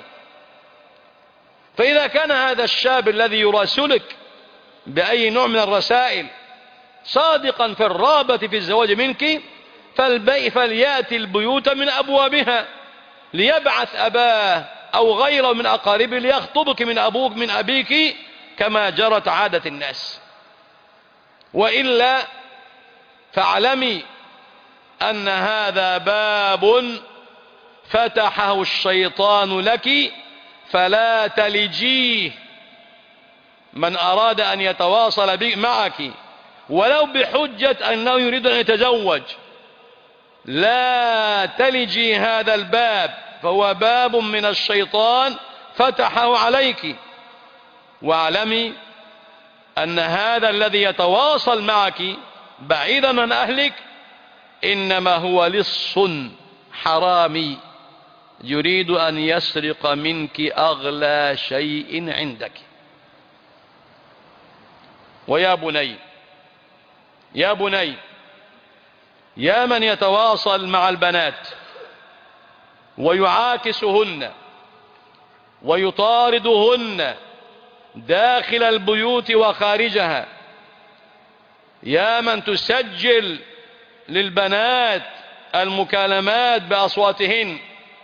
فإذا كان هذا الشاب الذي يراسلك بأي نوع من الرسائل صادقا في الرغبة في الزواج منك فليأتي البيوت من أبوابها، ليبعث أباه أو غيره من أقاربه ليخطبك من أبوك من أبيك كما جرت عادة الناس. وإلا فاعلمي أن هذا باب فتحه الشيطان لك فلا تلجيه. من أراد أن يتواصل بك معك ولو بحجة أنه يريد أن يتزوج لا تلجي هذا الباب، فهو باب من الشيطان فتحه عليك. واعلمي أن هذا الذي يتواصل معك بعيدا عن أهلك إنما هو لص حرامي يريد أن يسرق منك أغلى شيء عندك. ويا بني يا بني يا من يتواصل مع البنات ويعاكسهن ويطاردهن داخل البيوت وخارجها، يا من تسجل للبنات المكالمات بأصواتهن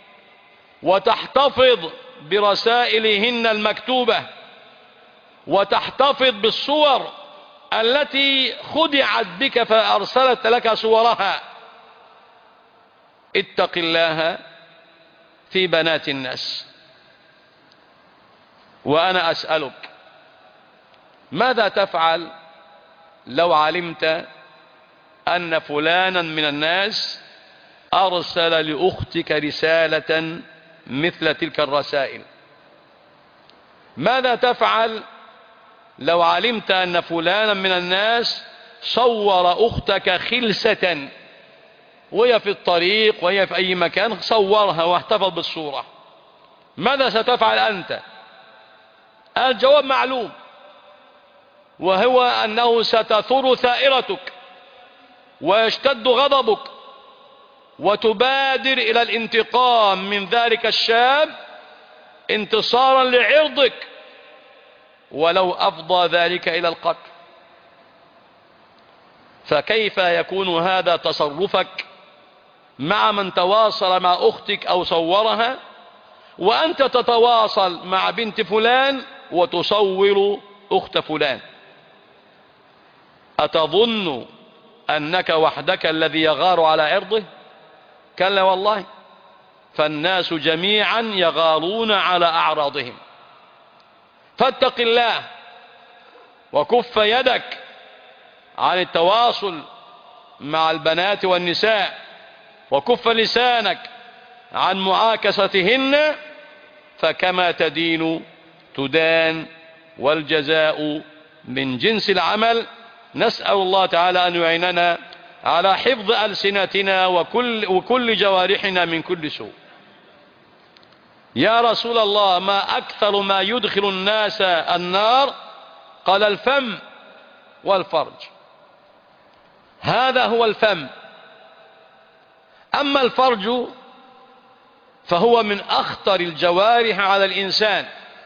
وتحتفظ برسائلهن المكتوبة وتحتفظ بالصور التي خدعت بك فأرسلت لك صورها، اتق الله في بنات الناس وأنا أسألك ماذا تفعل لو علمت أن فلانا من الناس أرسل لأختك رسالة مثل تلك الرسائل؟ ماذا تفعل لو علمت أن فلانا من الناس صور أختك خلسة وهي في الطريق وهي في أي مكان، صورها واحتفظ بالصورة؟ ماذا ستفعل أنت؟ الجواب معلوم، وهو أنه ستثور ثائرتك ويشتد غضبك وتبادر إلى الانتقام من ذلك الشاب انتصارا لعرضك، ولو أفضى ذلك إلى القتل. فكيف يكون هذا تصرفك مع من تواصل مع أختك أو صورها، وأنت تتواصل مع بنت فلان وتصور أخت فلان؟ أتظن أنك وحدك الذي يغار على عرضه؟ كلا والله، فالناس جميعا يغارون على أعراضهم. فاتق الله وكف يدك عن التواصل مع البنات والنساء، وكف لسانك عن معاكستهن، فكما تدين تدان، والجزاء من جنس العمل. نسأل الله تعالى أن يعيننا على حفظ ألسنتنا وكل, وكل جوارحنا من كل سوء. يا رسول الله، ما أكثر ما يدخل الناس النار؟ قال الفم والفرج. هذا هو الفم. أما الفرج فهو من أخطر الجوارح على الإنسان،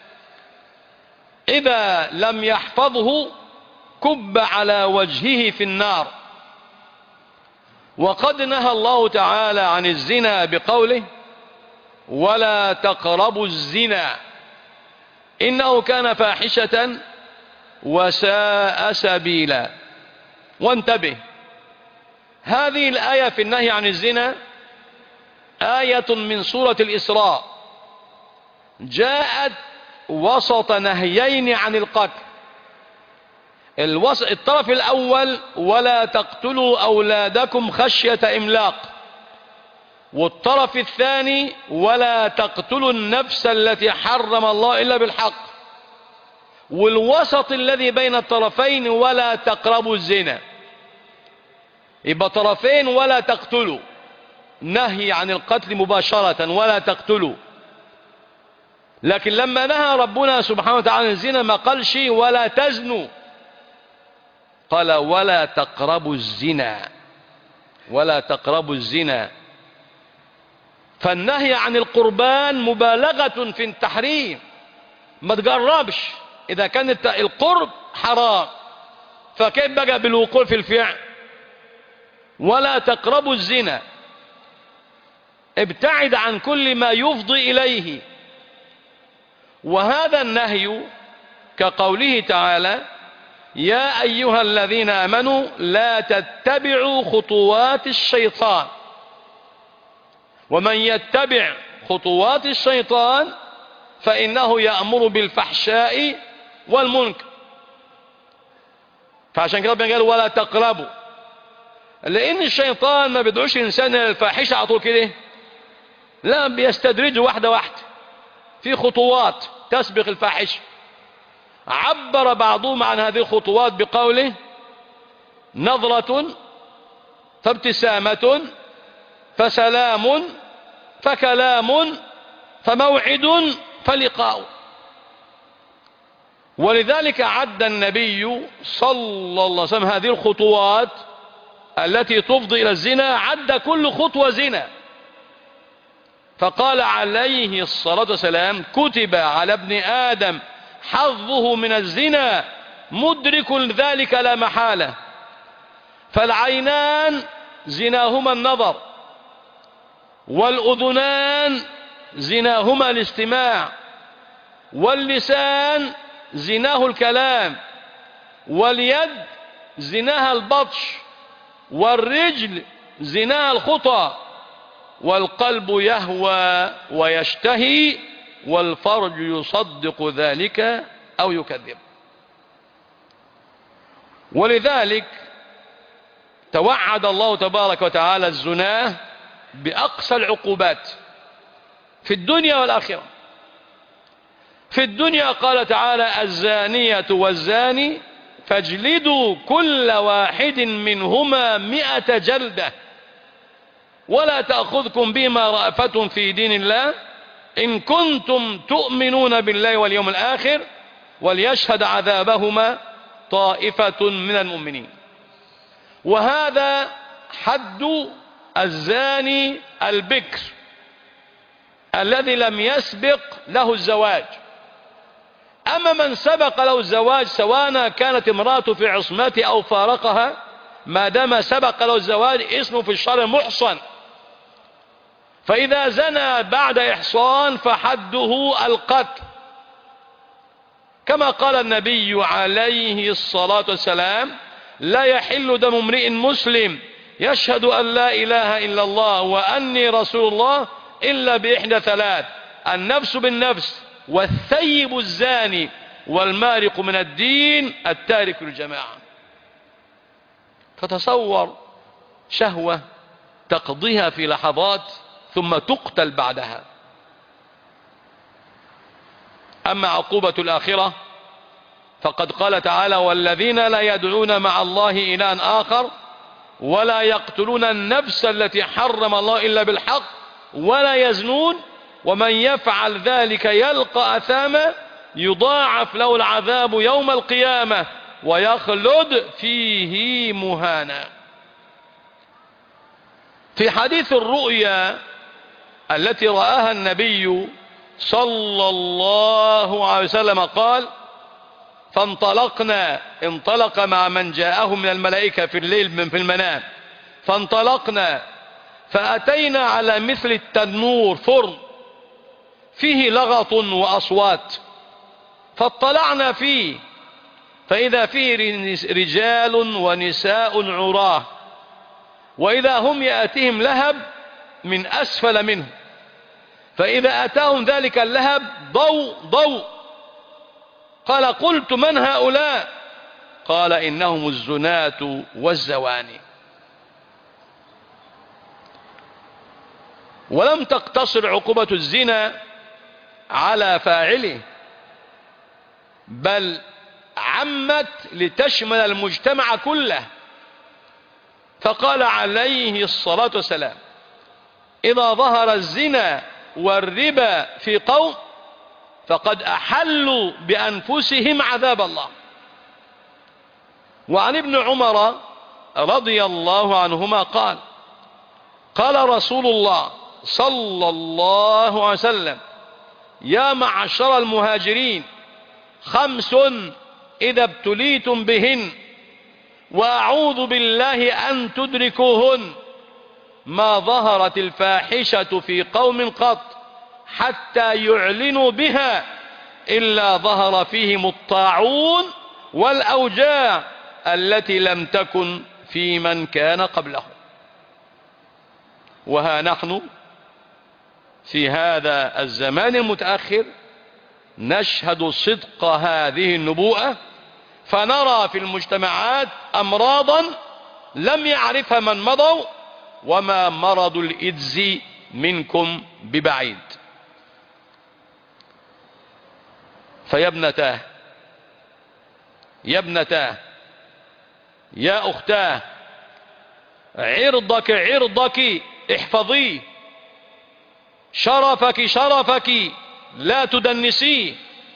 إذا لم يحفظه كب على وجهه في النار. وقد نهى الله تعالى عن الزنا بقوله: ولا تقربوا الزنا إنه كان فاحشة وساء سبيلا. وانتبه، هذه الآية في النهي عن الزنا آية من سورة الإسراء، جاءت وسط نهيين عن القتل. الطرف الأول: ولا تقتلوا أولادكم خشية إملاق. والطرف الثاني: ولا تقتلوا النفس التي حرم الله إلا بالحق. والوسط الذي بين الطرفين: ولا تقربوا الزنا. يبقى طرفين ولا تقتلوا، نهي عن القتل مباشرة، ولا تقتلوا. لكن لما نهى ربنا سبحانه وتعالى عن الزنا ما قالش ولا تزنوا، قال ولا تقربوا الزنا، ولا تقربوا الزنا. فالنهي عن القربان مبالغة في التحريم. ما تقربش، إذا كان القرب حرام فكيف بقى بالوقوع في الفعل؟ ولا تقربوا الزنا، ابتعد عن كل ما يفضي إليه. وهذا النهي كقوله تعالى: يا أيها الذين آمنوا لا تتبعوا خطوات الشيطان، ومن يتبع خطوات الشيطان فإنه يأمر بالفحشاء والمنكر. فعشان كده ربنا قال ولا تقربوا، لأن الشيطان ما بيدعوش الإنسان إلى الفاحشة على طول كده، لا، بيستدرجه واحدة واحدة في خطوات تسبق الفاحشة. عبر بعضهم عن هذه الخطوات بقوله: نظرة فابتسامة فسلام فكلام فموعد فلقاء. ولذلك عد النبي صلى الله عليه وسلم هذه الخطوات التي تفضي إلى الزنا، عد كل خطوة زنا، فقال عليه الصلاة والسلام: كتب على ابن آدم حظه من الزنا مدرك ذلك لا محالة. فالعينان زناهما النظر، والأذنان زناهما الاستماع، واللسان زناه الكلام، واليد زناها البطش، والرجل زناها الخطى، والقلب يهوى ويشتهي والفرج يصدق ذلك أو يكذب. ولذلك توعد الله تبارك وتعالى الزناه بأقصى العقوبات في الدنيا والآخرة. في الدنيا قال تعالى: الزانية والزاني فاجلدوا كل واحد منهما مئة جلدة ولا تأخذكم بما رأفة في دين الله إن كنتم تؤمنون بالله واليوم الآخر وليشهد عذابهما طائفة من المؤمنين. وهذا حد الزاني البكر الذي لم يسبق له الزواج. أما من سبق له الزواج سواء كانت امراته في عصمته أو فارقها، ما دام سبق له الزواج اسمه في الشرع محصن. فإذا زنى بعد إحصان فحده القتل، كما قال النبي عليه الصلاة والسلام: لا يحل دم امرئ مسلم يشهد أن لا إله إلا الله وأني رسول الله إلا بإحدى ثلاث: النفس بالنفس والثيب الزاني والمارق من الدين التارك للجماعة. فتصور شهوة تقضيها في لحظات ثم تقتل بعدها. أما عقوبة الآخرة فقد قال تعالى: والذين لا يدعون مع الله إلها آخر ولا يقتلون النفس التي حرم الله إلا بالحق ولا يزنون ومن يفعل ذلك يلقى أثاما يضاعف له العذاب يوم القيامة ويخلد فيه مهانا. في حديث الرؤيا التي رآها النبي صلى الله عليه وسلم قال: فانطلقنا، انطلق مع من جاءه من الملائكة في الليل من في المنام، فانطلقنا فأتينا على مثل التنور فرن فيه لغط وأصوات، فاطلعنا فيه فإذا فيه رجال ونساء عراه، وإذا هم يأتيهم لهب من أسفل منه، فإذا أتاهم ذلك اللهب ضوء ضوء. قال: قلت من هؤلاء؟ قال: إنهم الزناة والزواني. ولم تقتصر عقوبة الزنا على فاعله، بل عمت لتشمل المجتمع كله. فقال عليه الصلاة والسلام: إذا ظهر الزنا والربا في قوم فقد أحلوا بأنفسهم عذاب الله. وعن ابن عمر رضي الله عنهما قال: قال رسول الله صلى الله عليه وسلم: يا معشر المهاجرين خمس إذا ابتليتم بهن وأعوذ بالله أن تدركوهن: ما ظهرت الفاحشة في قوم قط حتى يعلنوا بها إلا ظهر فيهم الطاعون والأوجاع التي لم تكن في من كان قبلهم. وها نحن في هذا الزمان المتأخر نشهد صدق هذه النبوءة، فنرى في المجتمعات أمراضا لم يعرفها من مضوا، وما مرض الإيدز منكم ببعيد. فيا ابنتاه يا ابنتاه يا أختاه، عرضك عرضك احفظيه، شرفك شرفك لا تدنسيه.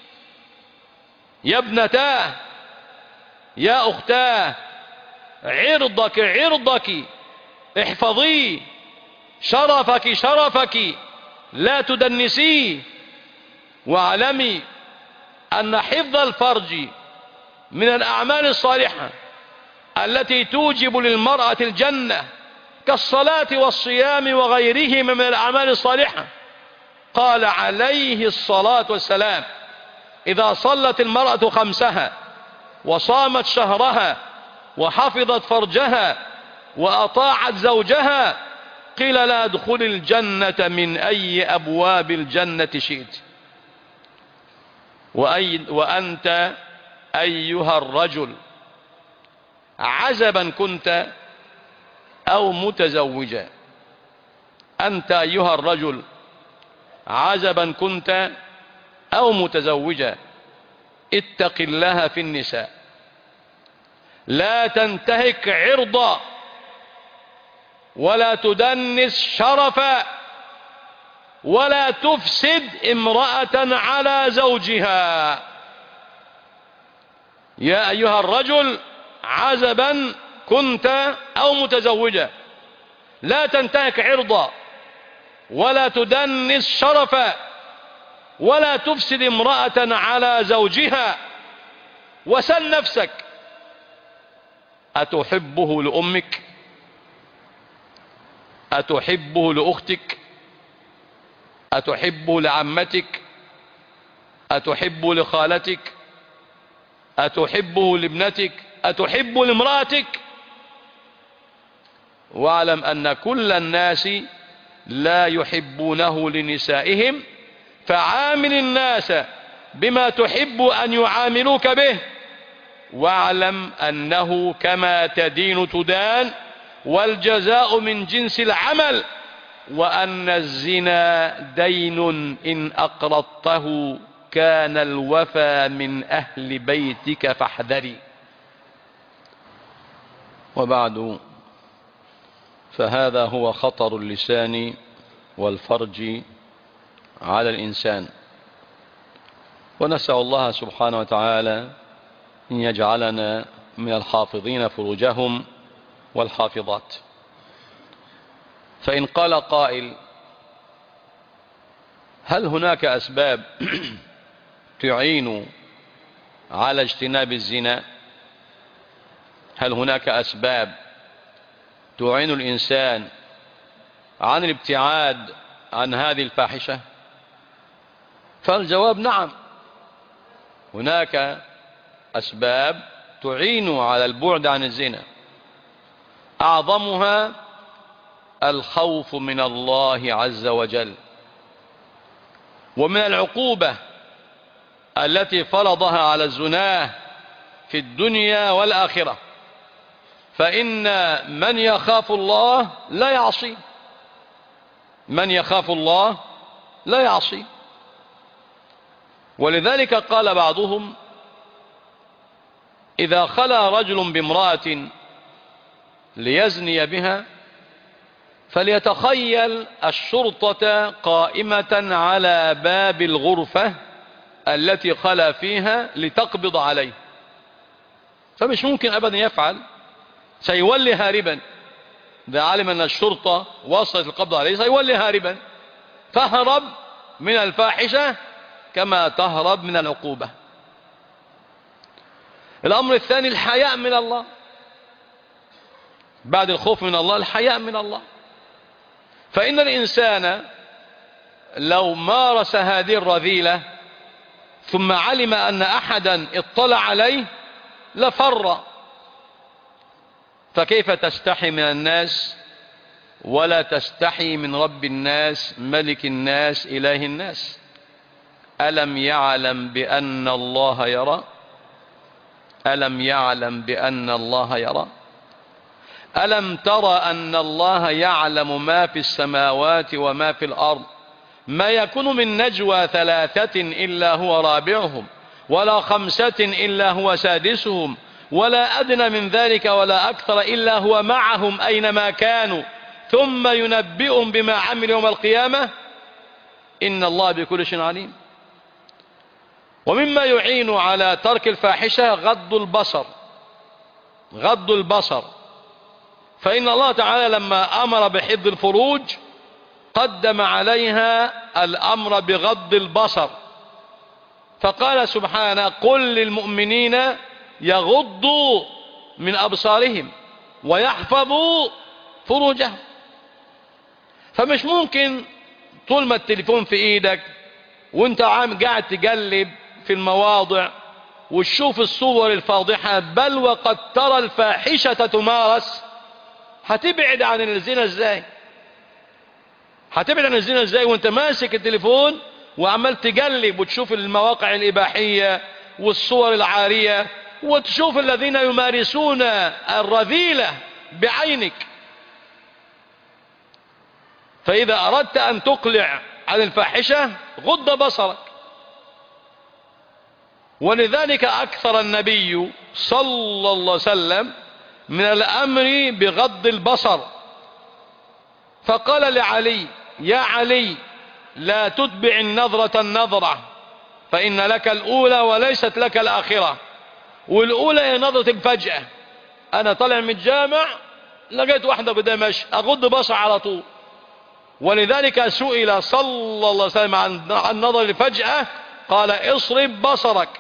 يا ابنتاه يا أختاه، عرضك عرضك احفظيه، شرفك شرفك لا تدنسيه. واعلمي أن حفظ الفرج من الأعمال الصالحة التي توجب للمرأة الجنة كالصلاة والصيام وغيرهما من الأعمال الصالحة. قال عليه الصلاة والسلام: إذا صلت المرأة خمسها وصامت شهرها وحفظت فرجها وأطاعت زوجها قيل لا ادخل الجنة من أي أبواب الجنة شئت. وأي وأنت أيها الرجل عزبا كنت أو متزوجا، أنت أيها الرجل عزبا كنت أو متزوجا، اتق الله في النساء، لا تنتهك عرضا ولا تدنس شرفا ولا تفسد امرأة على زوجها. يا أيها الرجل عزبا كنت أو متزوجا، لا تنتهك عرضا ولا تدنس شرفا ولا تفسد امرأة على زوجها. وسل نفسك، أتحبه لأمك؟ أتحبه لأختك؟ أتحبه لعمتك؟ أتحبه لخالتك؟ أتحبه لابنتك؟ أتحبه لامرأتك؟ واعلم أن كل الناس لا يحبونه لنسائهم، فعامل الناس بما تحب أن يعاملوك به، واعلم أنه كما تدين تدان، والجزاء من جنس العمل، وأن الزنا دين إن أقرضته كان الوفى من أهل بيتك فاحذري. وبعد، فهذا هو خطر اللسان والفرج على الإنسان، ونسأل الله سبحانه وتعالى أن يجعلنا من الحافظين فروجهم والحافظات. فإن قال قائل: هل هناك أسباب تعين على اجتناب الزنا؟ هل هناك أسباب تعين الإنسان عن الابتعاد عن هذه الفاحشة؟ فالجواب نعم، هناك أسباب تعين على البعد عن الزنا، أعظمها الخوف من الله عز وجل، ومن العقوبة التي فرضها على الزناه في الدنيا والآخرة، فإن من يخاف الله لا يعصي، من يخاف الله لا يعصي. ولذلك قال بعضهم: إذا خلا رجل بامرأة ليزني بها فليتخيل الشرطة قائمة على باب الغرفة التي خلا فيها لتقبض عليه، فمش ممكن أبدا يفعل، سيولي هاربا. إذا علم أن الشرطة وصلت القبض عليه سيولي هاربا، فهرب من الفاحشة كما تهرب من العقوبة. الأمر الثاني الحياء من الله، بعد الخوف من الله الحياء من الله، فإن الإنسان لو مارس هذه الرذيلة ثم علم أن أحدا اطلع عليه لفر، فكيف تستحي من الناس ولا تستحي من رب الناس ملك الناس إله الناس؟ ألم يعلم بأن الله يرى؟ ألم يعلم بأن الله يرى؟ ألم ترى أن الله يعلم ما في السماوات وما في الأرض؟ ما يكون من نجوى ثلاثة إلا هو رابعهم، ولا خمسة إلا هو سادسهم، ولا أدنى من ذلك ولا أكثر إلا هو معهم أينما كانوا، ثم ينبئهم بما عملوا يوم القيامة، إن الله بكل شيء عليم. ومما يعين على ترك الفاحشة غض البصر، غض البصر، فإن الله تعالى لما أمر بحفظ الفروج قدم عليها الأمر بغض البصر، فقال سبحانه: قل للمؤمنين يغضوا من أبصارهم ويحفظوا فروجهم. فمش ممكن طول ما التليفون في ايدك وانت عام قاعد تقلب في المواضع وتشوف الصور الفاضحة بل وقد ترى الفاحشة تمارس، هتبعد عن الزنا ازاي؟ هتبعد عن الزنا ازاي وانت ماسك التليفون وعمال تقلب وتشوف المواقع الإباحية والصور العارية وتشوف الذين يمارسون الرذيلة بعينك. فإذا أردت أن تقلع عن الفاحشة غض بصرك. ولذلك أكثر النبي صلى الله عليه وسلم من الأمر بغض البصر، فقال لعلي: يا علي لا تتبع النظرة النظرة فإن لك الأولى وليست لك الآخرة. والأولى هي نظرة الفجأة، أنا طالع من الجامع لقيت واحدة قدام ماشي أغض بصر على طول. ولذلك سئل صلى الله عليه وسلم عن نظر الفجأة قال: اصرف بصرك.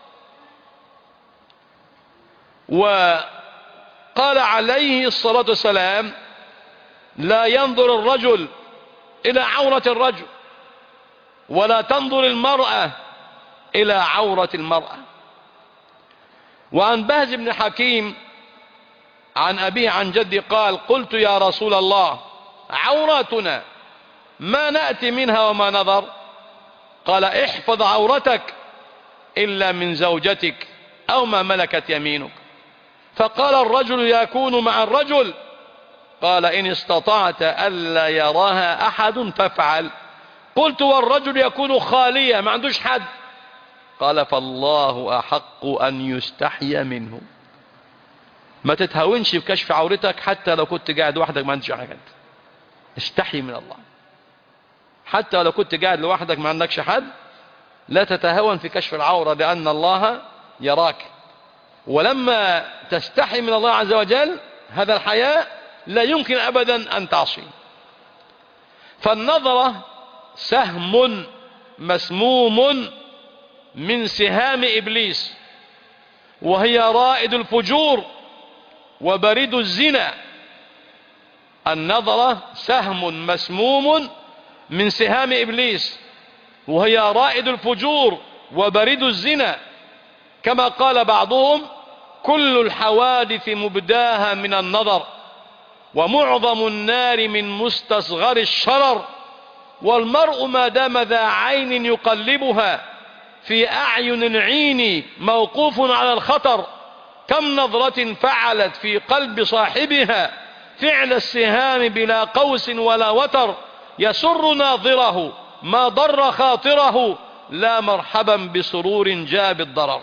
وقال عليه الصلاة والسلام: لا ينظر الرجل إلى عورة الرجل ولا تنظر المرأة إلى عورة المرأة. وعن بهز بن حكيم عن أبيه عن جدي قال: قلت يا رسول الله عوراتنا ما نأتي منها وما نظر؟ قال: احفظ عورتك إلا من زوجتك أو ما ملكت يمينك. فقال الرجل: يكون مع الرجل؟ قال: إن استطعت ألا يراها أحد فافعل. قلت: والرجل يكون خاليا ما عندوش حد؟ قال: فالله أحق أن يستحي منه. ما تتهاونش بكشف عورتك حتى لو كنت قاعد وحدك ما عندكش حد، استحي من الله. حتى لو كنت قاعد لوحدك ما عندكش حد لا تتهاون في كشف العورة، لأن الله يراك. ولما تستحي من الله عز وجل هذا الحياء لا يمكن أبدا أن تعصي. فالنظرة سهم مسموم من سهام إبليس، وهي رائد الفجور وبريد الزنا. النظرة سهم مسموم من سهام إبليس وهي رائد الفجور وبريد الزنا، كما قال بعضهم: كل الحوادث مبداها من النظر ومعظم النار من مستصغر الشرر، والمرء ما دام ذا عين يقلبها في أعين العين موقوف على الخطر. كم نظرة فعلت في قلب صاحبها فعل السهام بلا قوس ولا وتر، يسر ناظره ما ضر خاطره، لا مرحبا بسرور جاء بالضرر.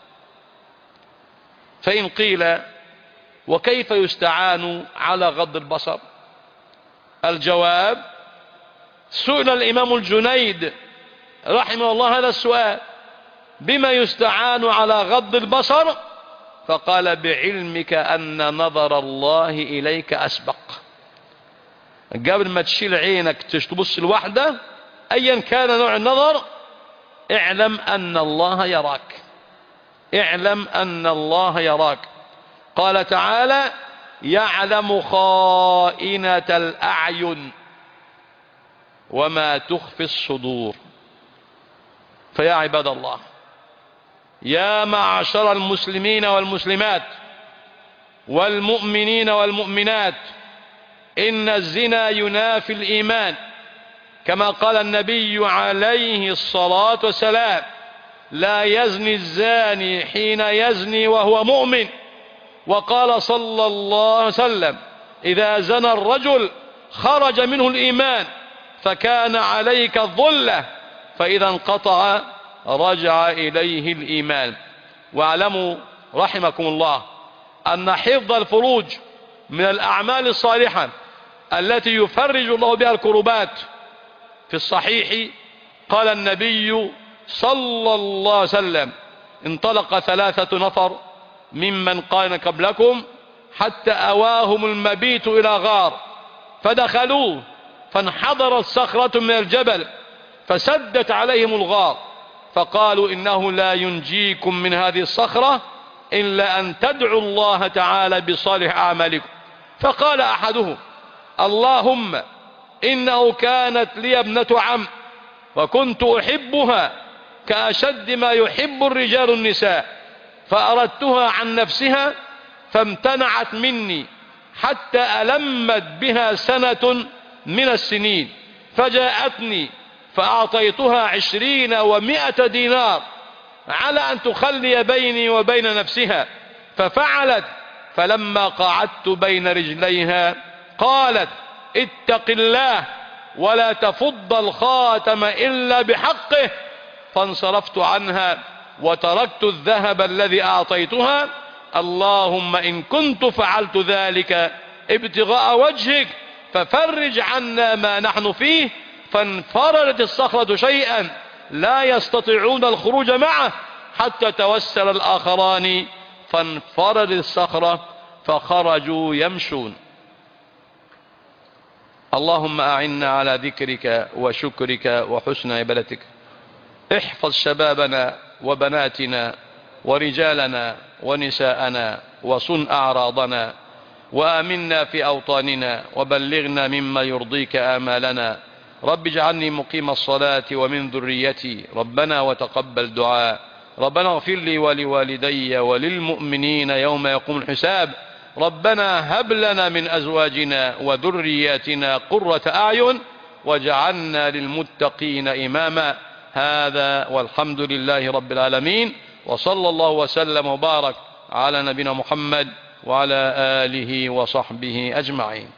فإن قيل: وكيف يستعان على غض البصر؟ الجواب: سئل الإمام الجنيد رحمه الله هذا السؤال: بما يستعان على غض البصر؟ فقال: بعلمك أن نظر الله إليك أسبق. قبل ما تشيل عينك تبص الوحدة أيا كان نوع النظر، اعلم أن الله يراك، اعلم أن الله يراك. قال تعالى: يعلم خائنة الأعين وما تخفي الصدور. فيا عباد الله، يا معشر المسلمين والمسلمات والمؤمنين والمؤمنات، إن الزنا ينافي الإيمان، كما قال النبي عليه الصلاة والسلام: لا يزني الزاني حين يزني وهو مؤمن. وقال صلى الله عليه وسلم: إذا زنى الرجل خرج منه الإيمان فكان عليك الظلة، فإذا انقطع رجع إليه الإيمان. واعلموا رحمكم الله أن حفظ الفروج من الأعمال الصالحة التي يفرج الله بها الكربات. في الصحيح قال النبي صلى الله عليه وسلم: انطلق ثلاثة نفر ممن قال قبلكم حتى أواهم المبيت إلى غار، فدخلوه فانحدرت صخرة من الجبل فسدت عليهم الغار، فقالوا: إنه لا ينجيكم من هذه الصخرة إلا أن تدعوا الله تعالى بصالح أعمالكم. فقال أحدهم: اللهم إنه كانت لي ابنة عم وكنت أحبها كأشد ما يحب الرجال النساء، فأردتها عن نفسها فامتنعت مني حتى ألمت بها سنة من السنين، فجاءتني فأعطيتها عشرين ومائة دينار على أن تخلي بيني وبين نفسها، ففعلت. فلما قعدت بين رجليها قالت اتق الله ولا تفض الخاتم إلا بحقه، فانصرفت عنها وتركت الذهب الذي أعطيتها. اللهم إن كنت فعلت ذلك ابتغاء وجهك ففرج عنا ما نحن فيه. فانفردت الصخرة شيئا لا يستطيعون الخروج معه حتى توسل الآخران، فانفردت الصخرة فخرجوا يمشون. اللهم أعنا على ذكرك وشكرك وحسن عبادتك. احفظ شبابنا وبناتنا ورجالنا ونساءنا وصن أعراضنا، وآمنا في أوطاننا، وبلغنا مما يرضيك آمالنا. رب اجعلني مقيم الصلاة ومن ذريتي، ربنا وتقبل دعاء. ربنا اغفر لي ولوالدي وللمؤمنين يوم يقوم الحساب. ربنا هب لنا من أزواجنا وذرياتنا قرة أعين واجعلنا للمتقين إماما. هذا والحمد لله رب العالمين، وصلى الله وسلم وبارك على نبينا محمد وعلى آله وصحبه أجمعين.